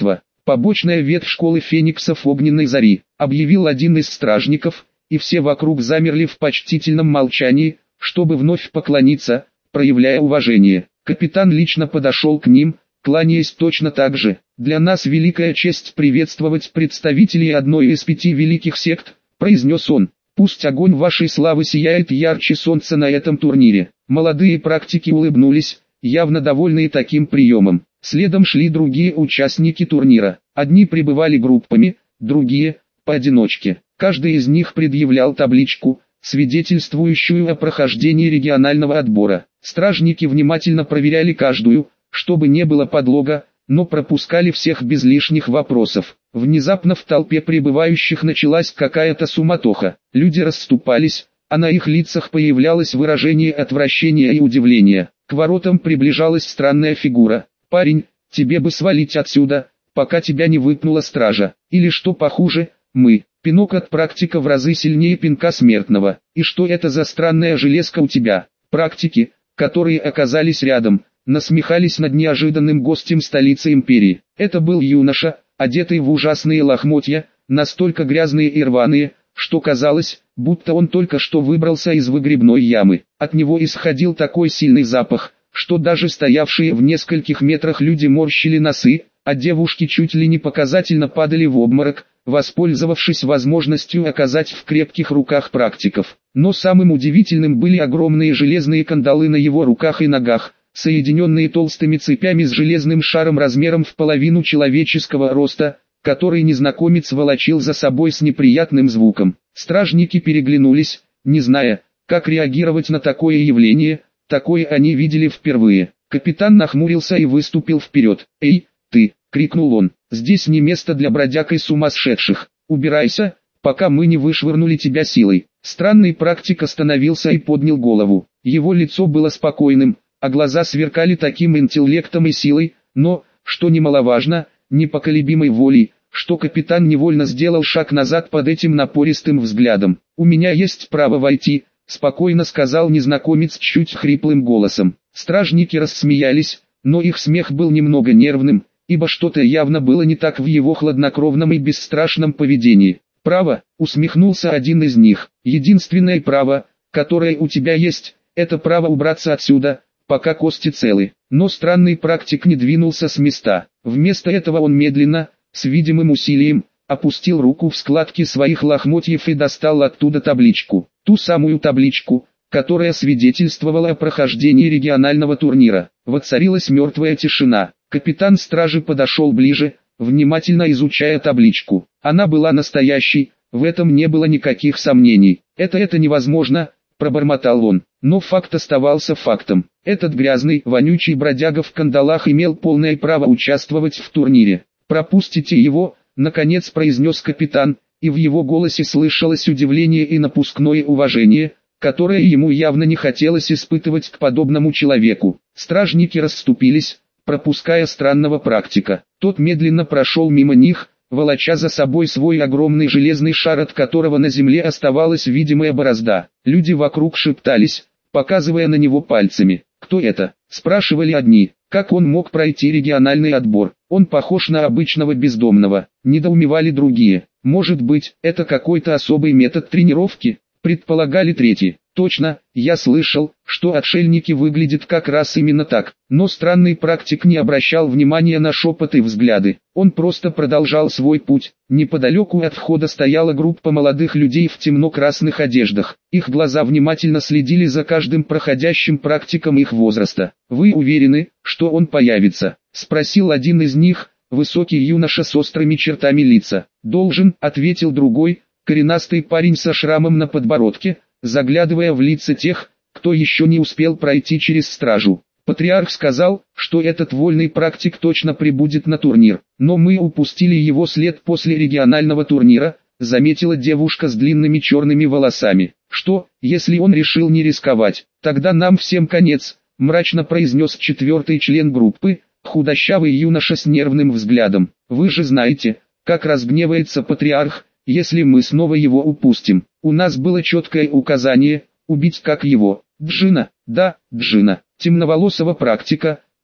Побочная ветвь школы фениксов огненной зари, объявил один из стражников, и все вокруг замерли в почтительном молчании, чтобы вновь поклониться, проявляя уважение. Капитан лично подошел к ним, кланяясь точно так же. «Для нас великая честь приветствовать представителей одной из пяти великих сект», — произнес он. «Пусть огонь вашей славы сияет ярче солнца на этом турнире». Молодые практики улыбнулись, явно довольные таким приемом. Следом шли другие участники турнира. Одни пребывали группами, другие – поодиночке. Каждый из них предъявлял табличку, свидетельствующую о прохождении регионального отбора. Стражники внимательно проверяли каждую, чтобы не было подлога, но пропускали всех без лишних вопросов. Внезапно в толпе прибывающих началась какая-то суматоха. Люди расступались, а на их лицах появлялось выражение отвращения и удивления. К воротам приближалась странная фигура. «Парень, тебе бы свалить отсюда, пока тебя не выпнула стража. Или что похуже, мы». Пинок от практика в разы сильнее пинка смертного. «И что это за странная железка у тебя?» Практики, которые оказались рядом, насмехались над неожиданным гостем столицы империи. Это был юноша, одетый в ужасные лохмотья, настолько грязные и рваные, что казалось, будто он только что выбрался из выгребной ямы. От него исходил такой сильный запах, что даже стоявшие в нескольких метрах люди морщили носы, а девушки чуть ли не показательно падали в обморок, воспользовавшись возможностью оказать в крепких руках практиков. Но самым удивительным были огромные железные кандалы на его руках и ногах, соединенные толстыми цепями с железным шаром размером в половину человеческого роста, который незнакомец волочил за собой с неприятным звуком. Стражники переглянулись, не зная, как реагировать на такое явление. Такое они видели впервые. Капитан нахмурился и выступил вперед. «Эй, ты!» — крикнул он. «Здесь не место для бродяг и сумасшедших. Убирайся, пока мы не вышвырнули тебя силой». Странный практик остановился и поднял голову. Его лицо было спокойным, а глаза сверкали таким интеллектом и силой, но, что немаловажно, непоколебимой волей, что капитан невольно сделал шаг назад под этим напористым взглядом. «У меня есть право войти», — спокойно сказал незнакомец чуть хриплым голосом. Стражники рассмеялись, но их смех был немного нервным, ибо что-то явно было не так в его хладнокровном и бесстрашном поведении. «Право», — усмехнулся один из них, — «единственное право, которое у тебя есть, это право убраться отсюда, пока кости целы». Но странный практик не двинулся с места. Вместо этого он медленно, с видимым усилием, опустил руку в складки своих лохмотьев и достал оттуда табличку. Ту самую табличку, которая свидетельствовала о прохождении регионального турнира. Воцарилась мертвая тишина. Капитан стражи подошел ближе, внимательно изучая табличку. Она была настоящей, в этом не было никаких сомнений. «Это это невозможно», — пробормотал он. Но факт оставался фактом. Этот грязный, вонючий бродяга в кандалах имел полное право участвовать в турнире. «Пропустите его», — наконец произнес капитан, и в его голосе слышалось удивление и напускное уважение, которое ему явно не хотелось испытывать к подобному человеку. Стражники расступились, пропуская странного практика. Тот медленно прошел мимо них, волоча за собой свой огромный железный шар, от которого на земле оставалась видимая борозда. Люди вокруг шептались, показывая на него пальцами. «Кто это?» – спрашивали одни. «Как он мог пройти региональный отбор? Он похож на обычного бездомного», – недоумевали другие. «Может быть, это какой-то особый метод тренировки?» – предполагали третьи. «Точно, я слышал, что отшельники выглядят как раз именно так». Но странный практик не обращал внимания на шепот и взгляды. Он просто продолжал свой путь. Неподалеку от входа стояла группа молодых людей в темно-красных одеждах. Их глаза внимательно следили за каждым проходящим практиком их возраста. «Вы уверены, что он появится?» – спросил один из них, высокий юноша с острыми чертами лица. «Должен», – ответил другой, коренастый парень со шрамом на подбородке, заглядывая в лица тех, кто еще не успел пройти через стражу. «Патриарх сказал, что этот вольный практик точно прибудет на турнир, но мы упустили его след после регионального турнира», заметила девушка с длинными черными волосами. «Что, если он решил не рисковать? Тогда нам всем конец», мрачно произнес четвертый член группы, худощавый юноша с нервным взглядом. «Вы же знаете, как разгневается патриарх, если мы снова его упустим. У нас было четкое указание, убить как его, Джина». «Да, Джина». Темноволосого практика,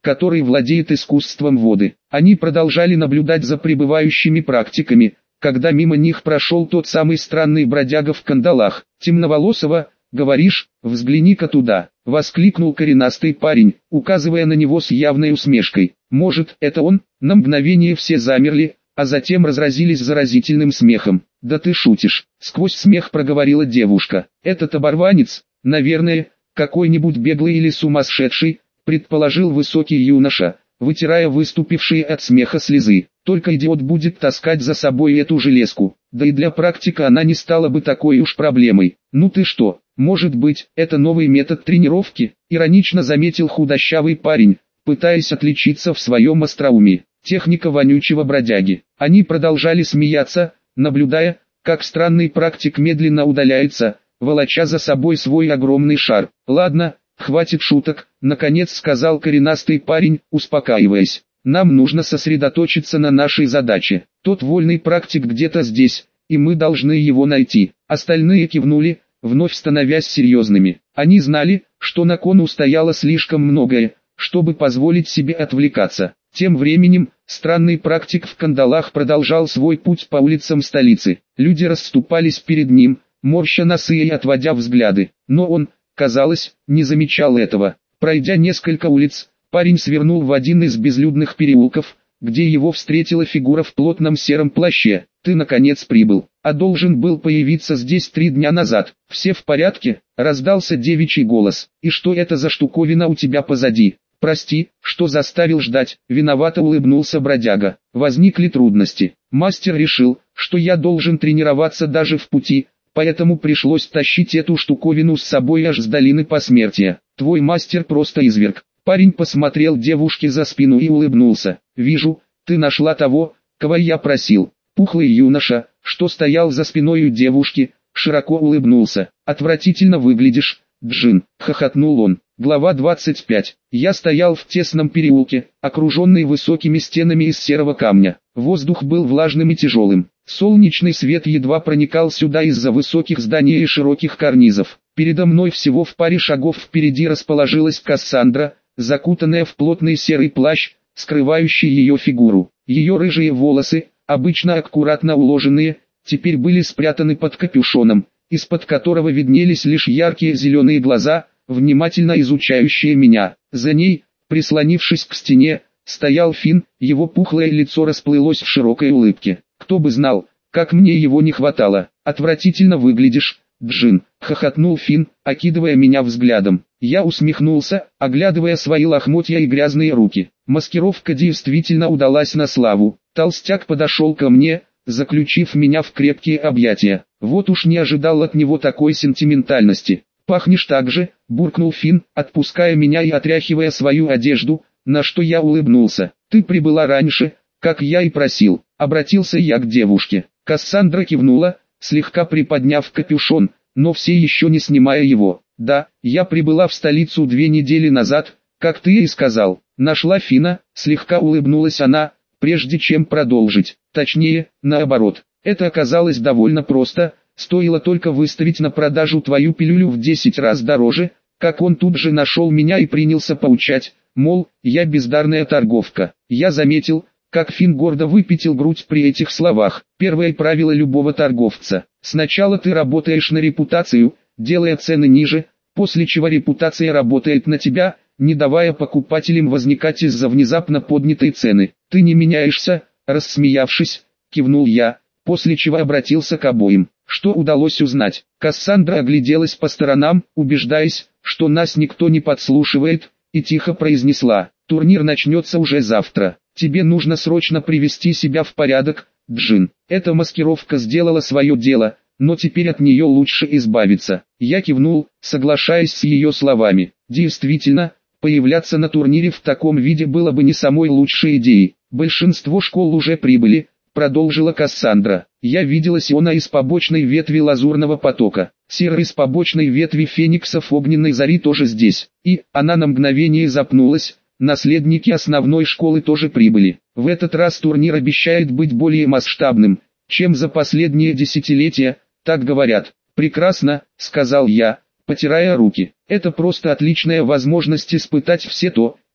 который владеет искусством воды. Они продолжали наблюдать за прибывающими практиками, когда мимо них прошел тот самый странный бродяга в кандалах. «Темноволосого, говоришь, взгляни-ка туда», — воскликнул коренастый парень, указывая на него с явной усмешкой. «Может, это он?» На мгновение все замерли, а затем разразились заразительным смехом. «Да ты шутишь», — сквозь смех проговорила девушка. «Этот оборванец, наверное, какой-нибудь беглый или сумасшедший», — предположил высокий юноша, вытирая выступившие от смеха слезы. «Только идиот будет таскать за собой эту железку, да и для практика она не стала бы такой уж проблемой». «Ну ты что, может быть, это новый метод тренировки?» — иронично заметил худощавый парень, пытаясь отличиться в своем остроумии. «Техника вонючего бродяги». Они продолжали смеяться, наблюдая, как странный практик медленно удаляется, волоча за собой свой огромный шар. «Ладно, хватит шуток», — наконец сказал коренастый парень, успокаиваясь. «Нам нужно сосредоточиться на нашей задаче. Тот вольный практик где-то здесь, и мы должны его найти». Остальные кивнули, вновь становясь серьезными. Они знали, что на кону стояло слишком многое, чтобы позволить себе отвлекаться. Тем временем, странный практик в кандалах продолжал свой путь по улицам столицы. Люди расступались перед ним, морща носы и отводя взгляды. Но он, казалось, не замечал этого. Пройдя несколько улиц, парень свернул в один из безлюдных переулков, где его встретила фигура в плотном сером плаще. «Ты наконец прибыл, а должен был появиться здесь три дня назад. Все в порядке?» — раздался девичий голос. «И что это за штуковина у тебя позади?» «Прости, что заставил ждать», — виновато улыбнулся бродяга. «Возникли трудности. Мастер решил, что я должен тренироваться даже в пути, поэтому пришлось тащить эту штуковину с собой аж с долины посмертия. Твой мастер просто изверг». Парень посмотрел девушке за спину и улыбнулся. «Вижу, ты нашла того, кого я просил». Пухлый юноша, что стоял за спиной у девушки, широко улыбнулся. «Отвратительно выглядишь, Джин», — хохотнул он. Глава двадцать пять. Я стоял в тесном переулке, окруженный высокими стенами из серого камня. Воздух был влажным и тяжелым. Солнечный свет едва проникал сюда из-за высоких зданий и широких карнизов. Передо мной всего в паре шагов впереди расположилась Кассандра, закутанная в плотный серый плащ, скрывающий ее фигуру. Ее рыжие волосы, обычно аккуратно уложенные, теперь были спрятаны под капюшоном, из-под которого виднелись лишь яркие зеленые глаза, внимательно изучающие меня. За ней, прислонившись к стене, стоял Финн, его пухлое лицо расплылось в широкой улыбке. «Кто бы знал, как мне его не хватало. Отвратительно выглядишь, Джин», — хохотнул Финн, окидывая меня взглядом. Я усмехнулся, оглядывая свои лохмотья и грязные руки. Маскировка действительно удалась на славу. Толстяк подошел ко мне, заключив меня в крепкие объятия. Вот уж не ожидал от него такой сентиментальности. «Пахнешь так же», — буркнул Финн, отпуская меня и отряхивая свою одежду, на что я улыбнулся. «Ты прибыла раньше, как я и просил», — обратился я к девушке. Кассандра кивнула, слегка приподняв капюшон, но все еще не снимая его. «Да, я прибыла в столицу две недели назад, как ты и сказал. Нашла Финна», — слегка улыбнулась она, прежде чем продолжить. Точнее, наоборот. Это оказалось довольно просто. Стоило только выставить на продажу твою пилюлю в десять раз дороже, как он тут же нашел меня и принялся поучать, мол, я бездарная торговка. Я заметил, как Финн гордо выпятил грудь при этих словах. Первое правило любого торговца. Сначала ты работаешь на репутацию, делая цены ниже, после чего репутация работает на тебя, не давая покупателям возникать из-за внезапно поднятой цены. Ты не меняешься, рассмеявшись, кивнул я, после чего обратился к обоим. Что удалось узнать? Кассандра огляделась по сторонам, убеждаясь, что нас никто не подслушивает, и тихо произнесла: «Турнир начнется уже завтра. Тебе нужно срочно привести себя в порядок, Джин». Эта маскировка сделала свое дело, но теперь от нее лучше избавиться. Я кивнул, соглашаясь с ее словами. Действительно, появляться на турнире в таком виде было бы не самой лучшей идеей. Большинство школ уже прибыли, продолжила Кассандра. Я видела Сиона из побочной ветви Лазурного потока. Сир из побочной ветви Фениксов Огненной Зари тоже здесь. И, она на мгновение запнулась, наследники основной школы тоже прибыли. В этот раз турнир обещает быть более масштабным, чем за последние десятилетия, так говорят. «Прекрасно», — сказал я, потирая руки. «Это просто отличная возможность испытать все то,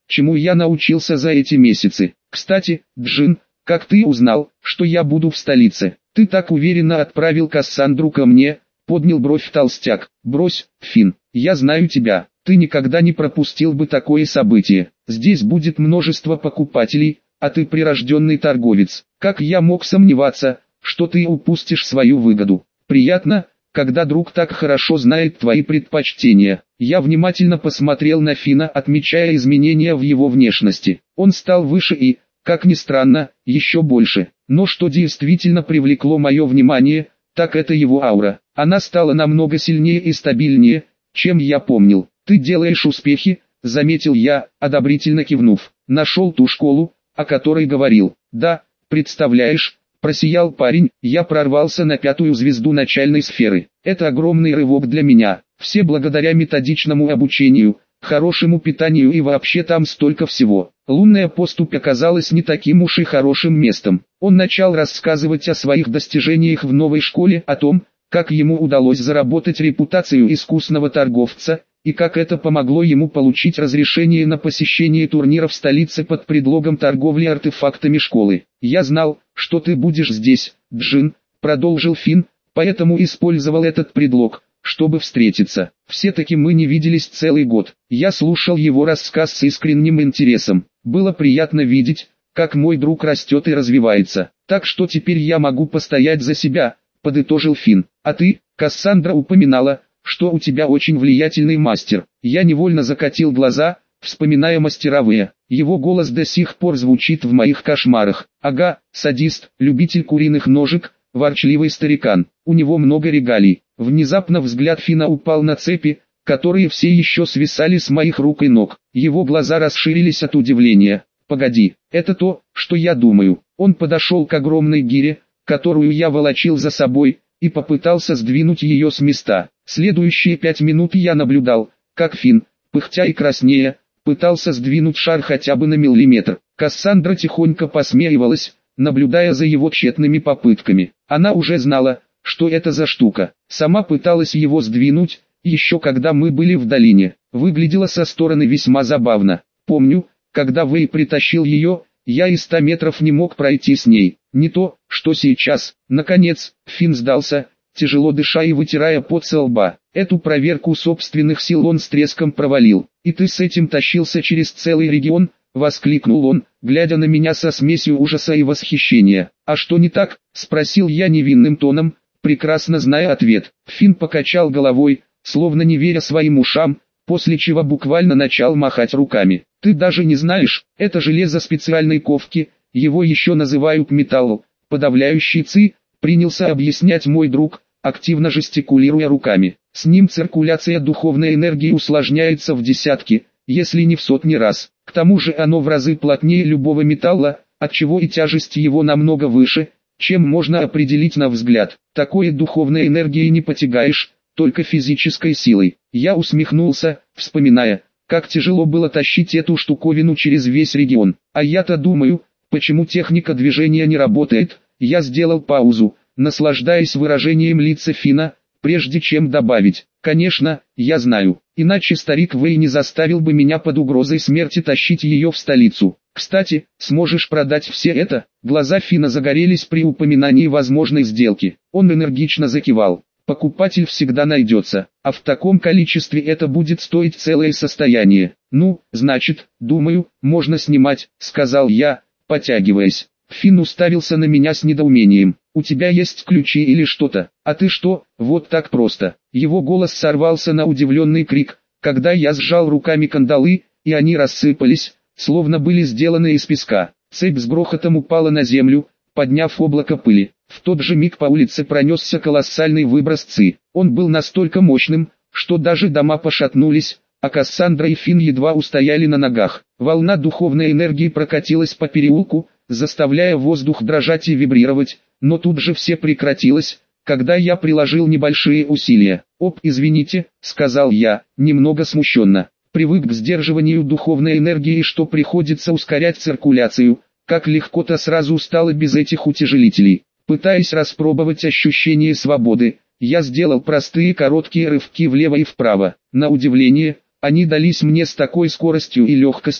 чему я научился за эти месяцы. Кстати, Джин, как ты узнал, что я буду в столице? Ты так уверенно отправил Кассандру ко мне, поднял бровь толстяк. Брось, Финн, я знаю тебя, ты никогда не пропустил бы такое событие. Здесь будет множество покупателей, а ты прирожденный торговец. Как я мог сомневаться, что ты упустишь свою выгоду? Приятно, когда друг так хорошо знает твои предпочтения. Я внимательно посмотрел на Финна, отмечая изменения в его внешности. Он стал выше и, как ни странно, еще больше. Но что действительно привлекло мое внимание, так это его аура. Она стала намного сильнее и стабильнее, чем я помнил. Ты делаешь успехи, заметил я, одобрительно кивнув. Нашел ту школу, о которой говорил. Да, представляешь, просиял парень, я прорвался на пятую звезду начальной сферы. Это огромный рывок для меня. Все благодаря методичному обучению, хорошему питанию и вообще там столько всего. Лунная поступь оказалась не таким уж и хорошим местом. Он начал рассказывать о своих достижениях в новой школе, о том, как ему удалось заработать репутацию искусного торговца, и как это помогло ему получить разрешение на посещение турниров в столице под предлогом торговли артефактами школы. «Я знал, что ты будешь здесь, Джин», — продолжил Финн, «поэтому использовал этот предлог, чтобы встретиться. Все-таки мы не виделись целый год». Я слушал его рассказ с искренним интересом. Было приятно видеть, как мой друг растет и развивается. «Так что теперь я могу постоять за себя», — подытожил Финн. «А ты, Кассандра упоминала, что у тебя очень влиятельный мастер». Я невольно закатил глаза, вспоминая мастеровые. Его голос до сих пор звучит в моих кошмарах. «Ага, садист, любитель куриных ножек, ворчливый старикан. У него много регалий». Внезапно взгляд Финна упал на цепи, которые все еще свисали с моих рук и ног. Его глаза расширились от удивления. «Погоди, это то, что я думаю». Он подошел к огромной гире, которую я волочил за собой, и попытался сдвинуть ее с места. Следующие пять минут я наблюдал, как Финн, пыхтя и краснея, пытался сдвинуть шар хотя бы на миллиметр. Кассандра тихонько посмеивалась, наблюдая за его тщетными попытками. Она уже знала, что это за штука. Сама пыталась его сдвинуть, еще когда мы были в долине. Выглядело со стороны весьма забавно. Помню, когда Вэй притащил ее, я и ста метров не мог пройти с ней. Не то, что сейчас. Наконец, Финн сдался, тяжело дыша и вытирая пот со лба. Эту проверку собственных сил он с треском провалил. «И ты с этим тащился через целый регион?» — воскликнул он, глядя на меня со смесью ужаса и восхищения. «А что не так?» — спросил я невинным тоном, прекрасно зная ответ. Финн покачал головой, словно не веря своим ушам, после чего буквально начал махать руками. «Ты даже не знаешь, это железо специальной ковки, его еще называют металл, подавляющий ци», принялся объяснять мой друг, активно жестикулируя руками. «С ним циркуляция духовной энергии усложняется в десятки, если не в сотни раз. К тому же оно в разы плотнее любого металла, отчего и тяжесть его намного выше, чем можно определить на взгляд. Такой духовной энергии не потягаешь, только физической силой». Я усмехнулся, вспоминая, как тяжело было тащить эту штуковину через весь регион. А я-то думаю, почему техника движения не работает. Я сделал паузу, наслаждаясь выражением лица Финна, прежде чем добавить: «Конечно, я знаю, иначе старик Вэй не заставил бы меня под угрозой смерти тащить ее в столицу. Кстати, сможешь продать все это?» Глаза Финна загорелись при упоминании возможной сделки. Он энергично закивал. «Покупатель всегда найдется, а в таком количестве это будет стоить целое состояние». «Ну, значит, думаю, можно снимать», — сказал я, потягиваясь. Финн уставился на меня с недоумением. «У тебя есть ключи или что-то? А ты что, вот так просто?» Его голос сорвался на удивленный крик, когда я сжал руками кандалы, и они рассыпались, словно были сделаны из песка. Цепь с грохотом упала на землю, подняв облако пыли. В тот же миг по улице пронесся колоссальный выброс ци. Он был настолько мощным, что даже дома пошатнулись, а Кассандра и Финн едва устояли на ногах. Волна духовной энергии прокатилась по переулку, заставляя воздух дрожать и вибрировать, но тут же все прекратилось, когда я приложил небольшие усилия. «Оп, извините», — сказал я, немного смущенно. Привык к сдерживанию духовной энергии, что приходится ускорять циркуляцию, как легко-то сразу стало без этих утяжелителей. Пытаясь распробовать ощущение свободы, я сделал простые короткие рывки влево и вправо. На удивление, они дались мне с такой скоростью и легкостью,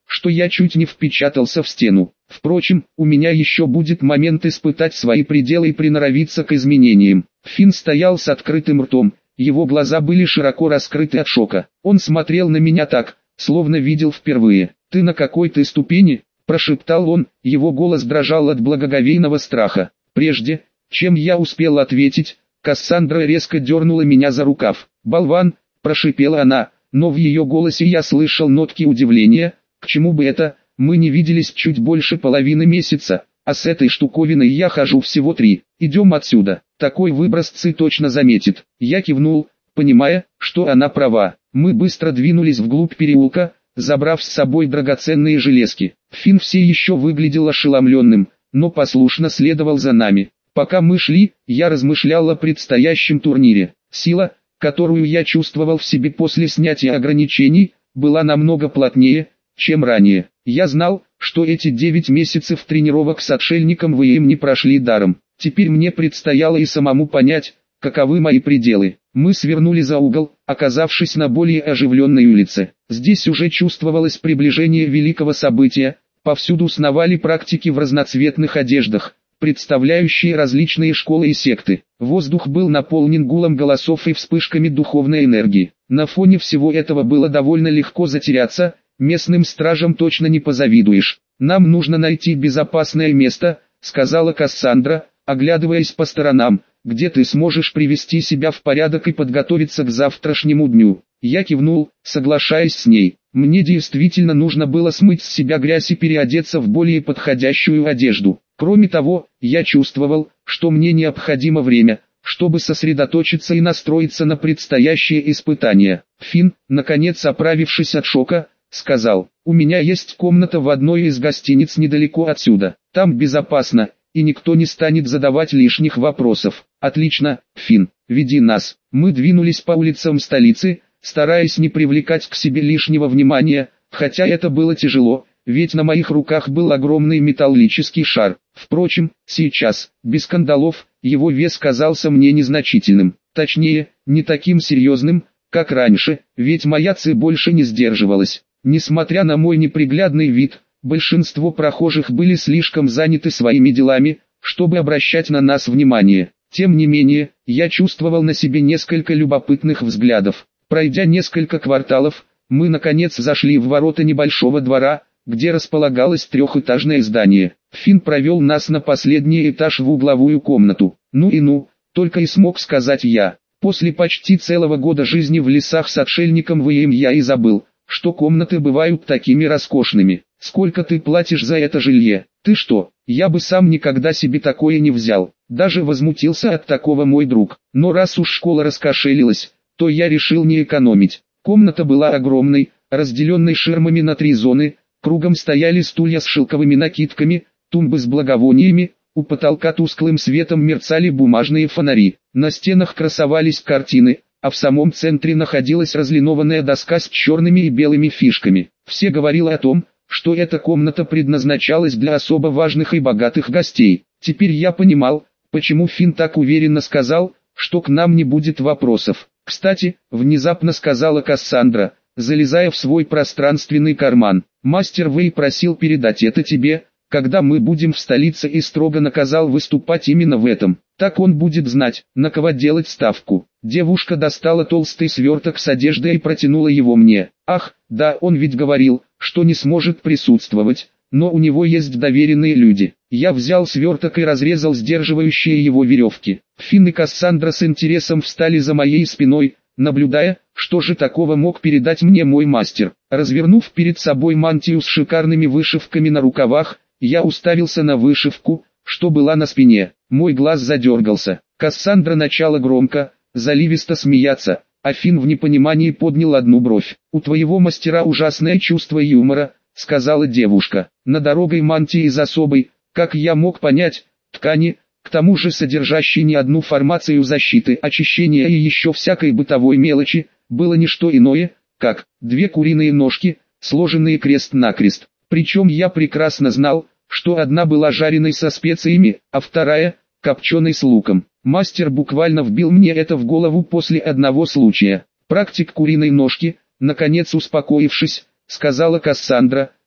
что я чуть не впечатался в стену. Впрочем, у меня еще будет момент испытать свои пределы и приноровиться к изменениям. Финн стоял с открытым ртом, его глаза были широко раскрыты от шока. Он смотрел на меня так, словно видел впервые. «Ты на какой-то ступени?» – прошептал он, его голос дрожал от благоговейного страха. Прежде, чем я успел ответить, Кассандра резко дернула меня за рукав. «Болван!» – прошипела она, но в ее голосе я слышал нотки удивления. «К чему бы это? Мы не виделись чуть больше половины месяца, а с этой штуковиной я хожу всего три. Идем отсюда, такой выброс Ци точно заметит». Я кивнул, понимая, что она права. Мы быстро двинулись вглубь переулка, забрав с собой драгоценные железки. Финн все еще выглядел ошеломленным, но послушно следовал за нами. Пока мы шли, я размышлял о предстоящем турнире. Сила, которую я чувствовал в себе после снятия ограничений, была намного плотнее, чем ранее. Я знал, что эти девять месяцев тренировок с отшельником ВМ не прошли даром. Теперь мне предстояло и самому понять, каковы мои пределы. Мы свернули за угол, оказавшись на более оживленной улице. Здесь уже чувствовалось приближение великого события, повсюду сновали практики в разноцветных одеждах, представляющие различные школы и секты. Воздух был наполнен гулом голосов и вспышками духовной энергии. На фоне всего этого было довольно легко затеряться, местным стражам точно не позавидуешь. «Нам нужно найти безопасное место», — сказала Кассандра, оглядываясь по сторонам, «где ты сможешь привести себя в порядок и подготовиться к завтрашнему дню». Я кивнул, соглашаясь с ней. Мне действительно нужно было смыть с себя грязь и переодеться в более подходящую одежду. Кроме того, я чувствовал, что мне необходимо время, чтобы сосредоточиться и настроиться на предстоящее испытание. Финн, наконец оправившись от шока, сказал: «У меня есть комната в одной из гостиниц недалеко отсюда. Там безопасно, и никто не станет задавать лишних вопросов». «Отлично, Финн, веди нас». Мы двинулись по улицам столицы, стараясь не привлекать к себе лишнего внимания, хотя это было тяжело, ведь на моих руках был огромный металлический шар. Впрочем, сейчас, без кандалов, его вес казался мне незначительным. Точнее, не таким серьезным, как раньше, ведь моя Ци больше не сдерживалась. Несмотря на мой неприглядный вид, большинство прохожих были слишком заняты своими делами, чтобы обращать на нас внимание. Тем не менее, я чувствовал на себе несколько любопытных взглядов. Пройдя несколько кварталов, мы наконец зашли в ворота небольшого двора, где располагалось трехэтажное здание. Финн провел нас на последний этаж в угловую комнату. «Ну и ну», только и смог сказать я. После почти целого года жизни в лесах с отшельником ВМ я и забыл, что комнаты бывают такими роскошными. «Сколько ты платишь за это жилье? Ты что, я бы сам никогда себе такое не взял». Даже возмутился от такого мой друг. Но раз уж школа раскошелилась, то я решил не экономить. Комната была огромной, разделенной ширмами на три зоны, кругом стояли стулья с шелковыми накидками, тумбы с благовониями, у потолка тусклым светом мерцали бумажные фонари. На стенах красовались картины, а в самом центре находилась разлинованная доска с черными и белыми фишками. Все говорило о том, что эта комната предназначалась для особо важных и богатых гостей. Теперь я понимал, почему Финн так уверенно сказал, что к нам не будет вопросов. «Кстати», — внезапно сказала Кассандра, залезая в свой пространственный карман, «мастер Вэй просил передать это тебе, когда мы будем в столице, и строго наказал выступать именно в этом. Так он будет знать, на кого делать ставку». Девушка достала толстый сверток с одеждой и протянула его мне. «Ах, да, он ведь говорил, что не сможет присутствовать, но у него есть доверенные люди». Я взял сверток и разрезал сдерживающие его веревки. Финн и Кассандра с интересом встали за моей спиной, наблюдая, что же такого мог передать мне мой мастер. Развернув перед собой мантию с шикарными вышивками на рукавах, я уставился на вышивку, что была на спине. Мой глаз задергался. Кассандра начала громко, заливисто смеяться, а Финн в непонимании поднял одну бровь. «У твоего мастера ужасное чувство юмора», — сказала девушка. «На дорогой мантии из особой, как я мог понять, ткани, к тому же содержащей не одну формацию защиты, очищения и еще всякой бытовой мелочи, было не что иное, как две куриные ножки, сложенные крест-накрест. Причем я прекрасно знал, что одна была жареной со специями, а вторая – копченой с луком. Мастер буквально вбил мне это в голову после одного случая. Практик куриной ножки, наконец успокоившись, сказала Кассандра,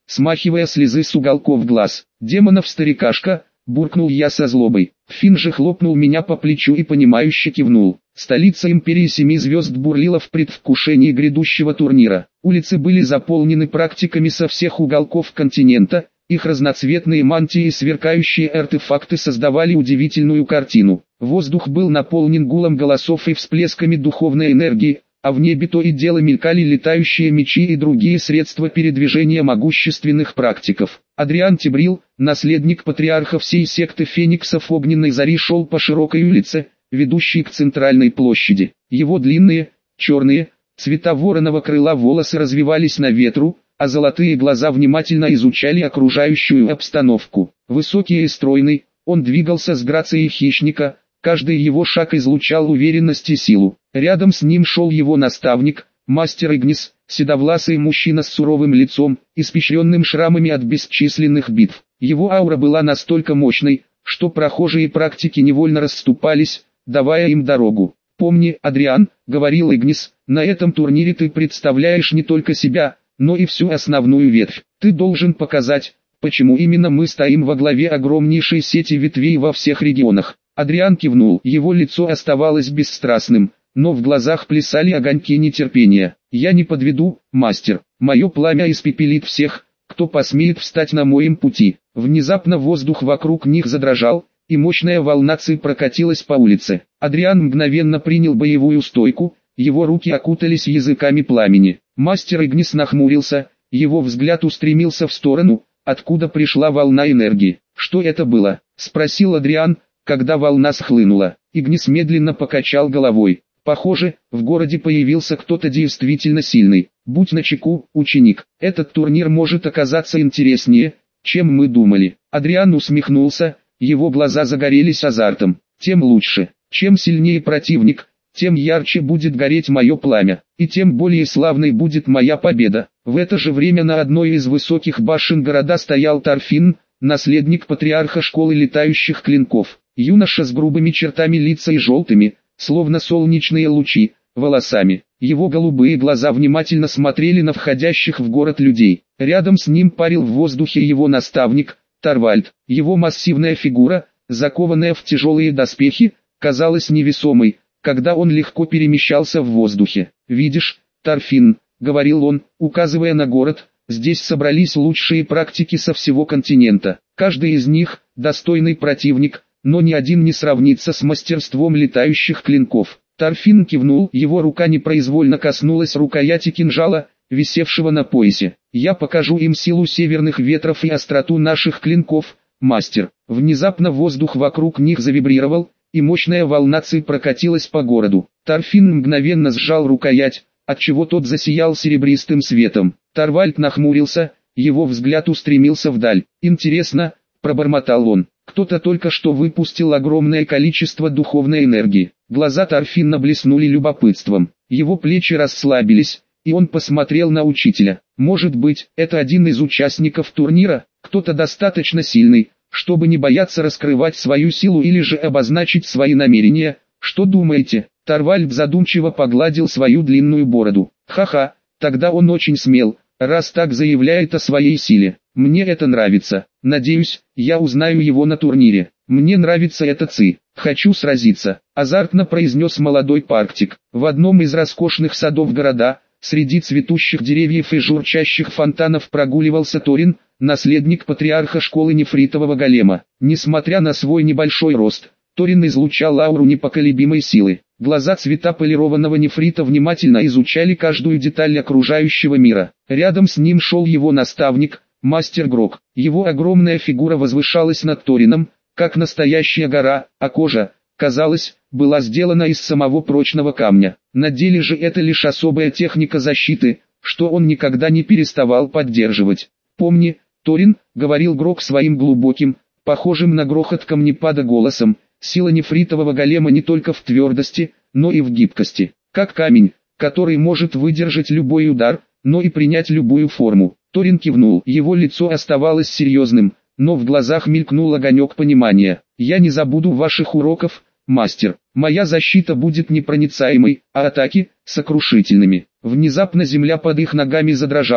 смахивая слезы с уголков глаз. «Демонов старикашка!» — буркнул я со злобой. Финн же хлопнул меня по плечу и понимающе кивнул. Столица империи семи звезд бурлила в предвкушении грядущего турнира. Улицы были заполнены практиками со всех уголков континента, их разноцветные мантии и сверкающие артефакты создавали удивительную картину. Воздух был наполнен гулом голосов и всплесками духовной энергии, а в небе то и дело мелькали летающие мечи и другие средства передвижения могущественных практиков. Адриан Тибрил, наследник патриарха всей секты Фениксов Огненной Зари, шел по широкой улице, ведущей к центральной площади. Его длинные, черные, цвета вороного крыла волосы развивались на ветру, а золотые глаза внимательно изучали окружающую обстановку. Высокий и стройный, он двигался с грацией хищника, каждый его шаг излучал уверенность и силу. Рядом с ним шел его наставник, мастер Игнис, седовласый мужчина с суровым лицом, испещренным шрамами от бесчисленных битв. Его аура была настолько мощной, что прохожие практики невольно расступались, давая им дорогу. «Помни, Адриан», — говорил Игнис, — «на этом турнире ты представляешь не только себя, но и всю основную ветвь. Ты должен показать, почему именно мы стоим во главе огромнейшей сети ветвей во всех регионах». Адриан кивнул, его лицо оставалось бесстрастным, но в глазах плясали огоньки нетерпения. «Я не подведу, мастер, мое пламя испепелит всех, кто посмеет встать на моем пути». Внезапно воздух вокруг них задрожал, и мощная волна ци прокатилась по улице. Адриан мгновенно принял боевую стойку, его руки окутались языками пламени. Мастер Игнис нахмурился, его взгляд устремился в сторону, откуда пришла волна энергии. «Что это было?» — спросил Адриан, когда волна схлынула. Игнис медленно покачал головой. «Похоже, в городе появился кто-то действительно сильный. Будь начеку, ученик, этот турнир может оказаться интереснее, чем мы думали». Адриан усмехнулся, его глаза загорелись азартом. «Тем лучше. Чем сильнее противник, тем ярче будет гореть мое пламя, и тем более славной будет моя победа». В это же время на одной из высоких башен города стоял Тарфин, наследник патриарха школы летающих клинков. Юноша с грубыми чертами лица и желтыми, словно солнечные лучи, волосами. Его голубые глаза внимательно смотрели на входящих в город людей. Рядом с ним парил в воздухе его наставник, Тарвальд. Его массивная фигура, закованная в тяжелые доспехи, казалась невесомой, когда он легко перемещался в воздухе. «Видишь, Тарфин», — говорил он, указывая на город, — «здесь собрались лучшие практики со всего континента. Каждый из них — достойный противник, но ни один не сравнится с мастерством летающих клинков». Тарфин кивнул, его рука непроизвольно коснулась рукояти кинжала, висевшего на поясе. «Я покажу им силу северных ветров и остроту наших клинков, мастер». Внезапно воздух вокруг них завибрировал, и мощная волна ци прокатилась по городу. Тарфин мгновенно сжал рукоять, отчего тот засиял серебристым светом. Тарвальд нахмурился, его взгляд устремился вдаль. «Интересно», — пробормотал он, — «кто-то только что выпустил огромное количество духовной энергии». Глаза Тарфина блеснули любопытством, его плечи расслабились, и он посмотрел на учителя. «Может быть, это один из участников турнира, кто-то достаточно сильный, чтобы не бояться раскрывать свою силу или же обозначить свои намерения. Что думаете?» Тарвальд задумчиво погладил свою длинную бороду. «Ха-ха, тогда он очень смел, раз так заявляет о своей силе. Мне это нравится. Надеюсь, я узнаю его на турнире. Мне нравится эта ци. Хочу сразиться», — азартно произнес молодой практик. В одном из роскошных садов города, среди цветущих деревьев и журчащих фонтанов прогуливался Торин, наследник патриарха школы нефритового голема. Несмотря на свой небольшой рост, Торин излучал ауру непоколебимой силы. Глаза цвета полированного нефрита внимательно изучали каждую деталь окружающего мира. Рядом с ним шел его наставник, мастер Грок. Его огромная фигура возвышалась над Торином, как настоящая гора, а кожа, казалось, была сделана из самого прочного камня. На деле же это лишь особая техника защиты, что он никогда не переставал поддерживать. «Помни, Торин», — говорил Грок своим глубоким, похожим на грохот камнепада голосом, — «сила нефритового голема не только в твердости, но и в гибкости. Как камень, который может выдержать любой удар, но и принять любую форму». Торин кивнул, его лицо оставалось серьезным, но в глазах мелькнул огонек понимания. «Я не забуду ваших уроков, мастер. Моя защита будет непроницаемой, а атаки — сокрушительными». Внезапно земля под их ногами задрожала,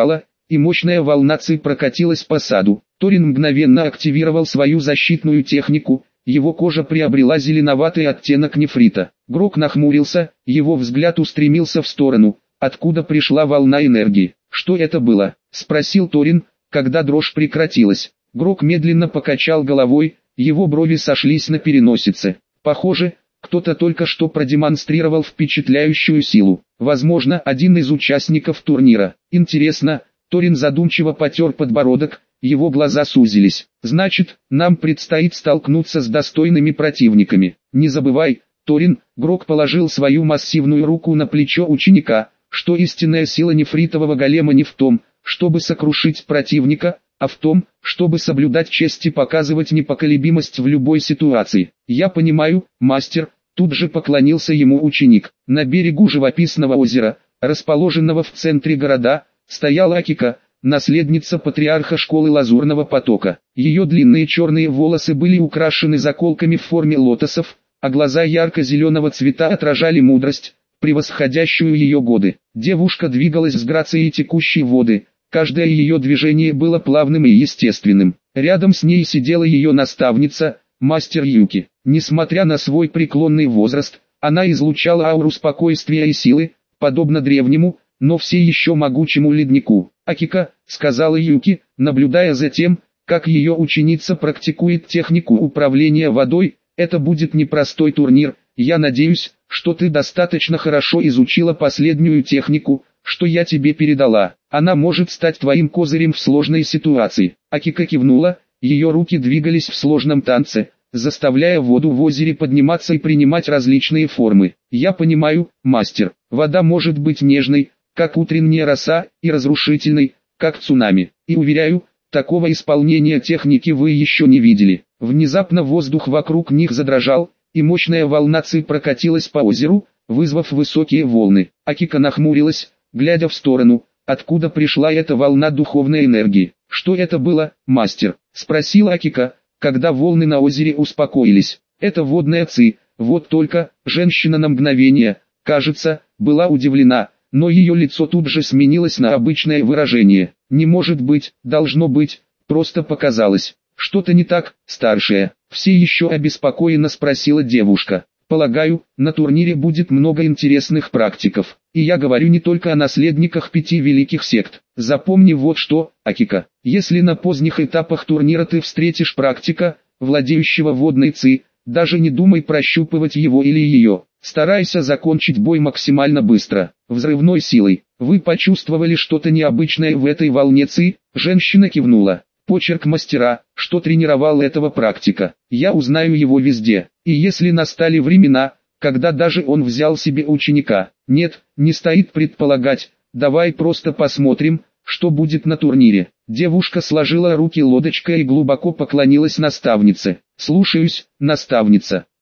и мощная волна ци прокатилась по саду. Торин мгновенно активировал свою защитную технику, его кожа приобрела зеленоватый оттенок нефрита. Грок нахмурился, его взгляд устремился в сторону, откуда пришла волна энергии. «Что это было?» – спросил Торин, когда дрожь прекратилась. Грок медленно покачал головой, его брови сошлись на переносице. Похоже, кто-то только что продемонстрировал впечатляющую силу. Возможно, один из участников турнира. Интересно, Торин задумчиво потер подбородок, его глаза сузились. Значит, нам предстоит столкнуться с достойными противниками. Не забывай, Торин, Грок положил свою массивную руку на плечо ученика, что истинная сила нефритового голема не в том, чтобы сокрушить противника, а в том, чтобы соблюдать честь и показывать непоколебимость в любой ситуации. Я понимаю, мастер, тут же поклонился ему ученик. На берегу живописного озера, расположенного в центре города, стояла Акика, наследница патриарха школы Лазурного потока. Ее длинные черные волосы были украшены заколками в форме лотосов, а глаза ярко-зеленого цвета отражали мудрость, превосходящую ее годы. Девушка двигалась с грацией текущей воды, каждое ее движение было плавным и естественным. Рядом с ней сидела ее наставница, мастер Юки. Несмотря на свой преклонный возраст, она излучала ауру спокойствия и силы, подобно древнему, но все еще могучему леднику. «Акика», — сказала Юки, наблюдая за тем, как ее ученица практикует технику управления водой, «это будет непростой турнир, я надеюсь, что ты достаточно хорошо изучила последнюю технику, что я тебе передала. Она может стать твоим козырем в сложной ситуации». Акика кивнула, ее руки двигались в сложном танце, заставляя воду в озере подниматься и принимать различные формы. «Я понимаю, мастер, вода может быть нежной, как утренняя роса, и разрушительной, как цунами. И уверяю, такого исполнения техники вы еще не видели». Внезапно воздух вокруг них задрожал, и мощная волна ци прокатилась по озеру, вызвав высокие волны. Акика нахмурилась, глядя в сторону, откуда пришла эта волна духовной энергии. «Что это было, мастер?» – спросила Акика, когда волны на озере успокоились. «Это водная ци, вот только», женщина на мгновение, кажется, была удивлена, но ее лицо тут же сменилось на обычное выражение. «Не может быть, должно быть, просто показалось». «Что-то не так, старшая?» – все еще обеспокоенно спросила девушка. «Полагаю, на турнире будет много интересных практиков. И я говорю не только о наследниках пяти великих сект. Запомни вот что, Акика, если на поздних этапах турнира ты встретишь практика, владеющего водной ци, даже не думай прощупывать его или ее. Старайся закончить бой максимально быстро, взрывной силой». «Вы почувствовали что-то необычное в этой волне ци?» Женщина кивнула. «Почерк мастера, что тренировал этого практика. Я узнаю его везде. И если настали времена, когда даже он взял себе ученика, нет, не стоит предполагать, давай просто посмотрим, что будет на турнире». Девушка сложила руки лодочкой и глубоко поклонилась наставнице. «Слушаюсь, наставница».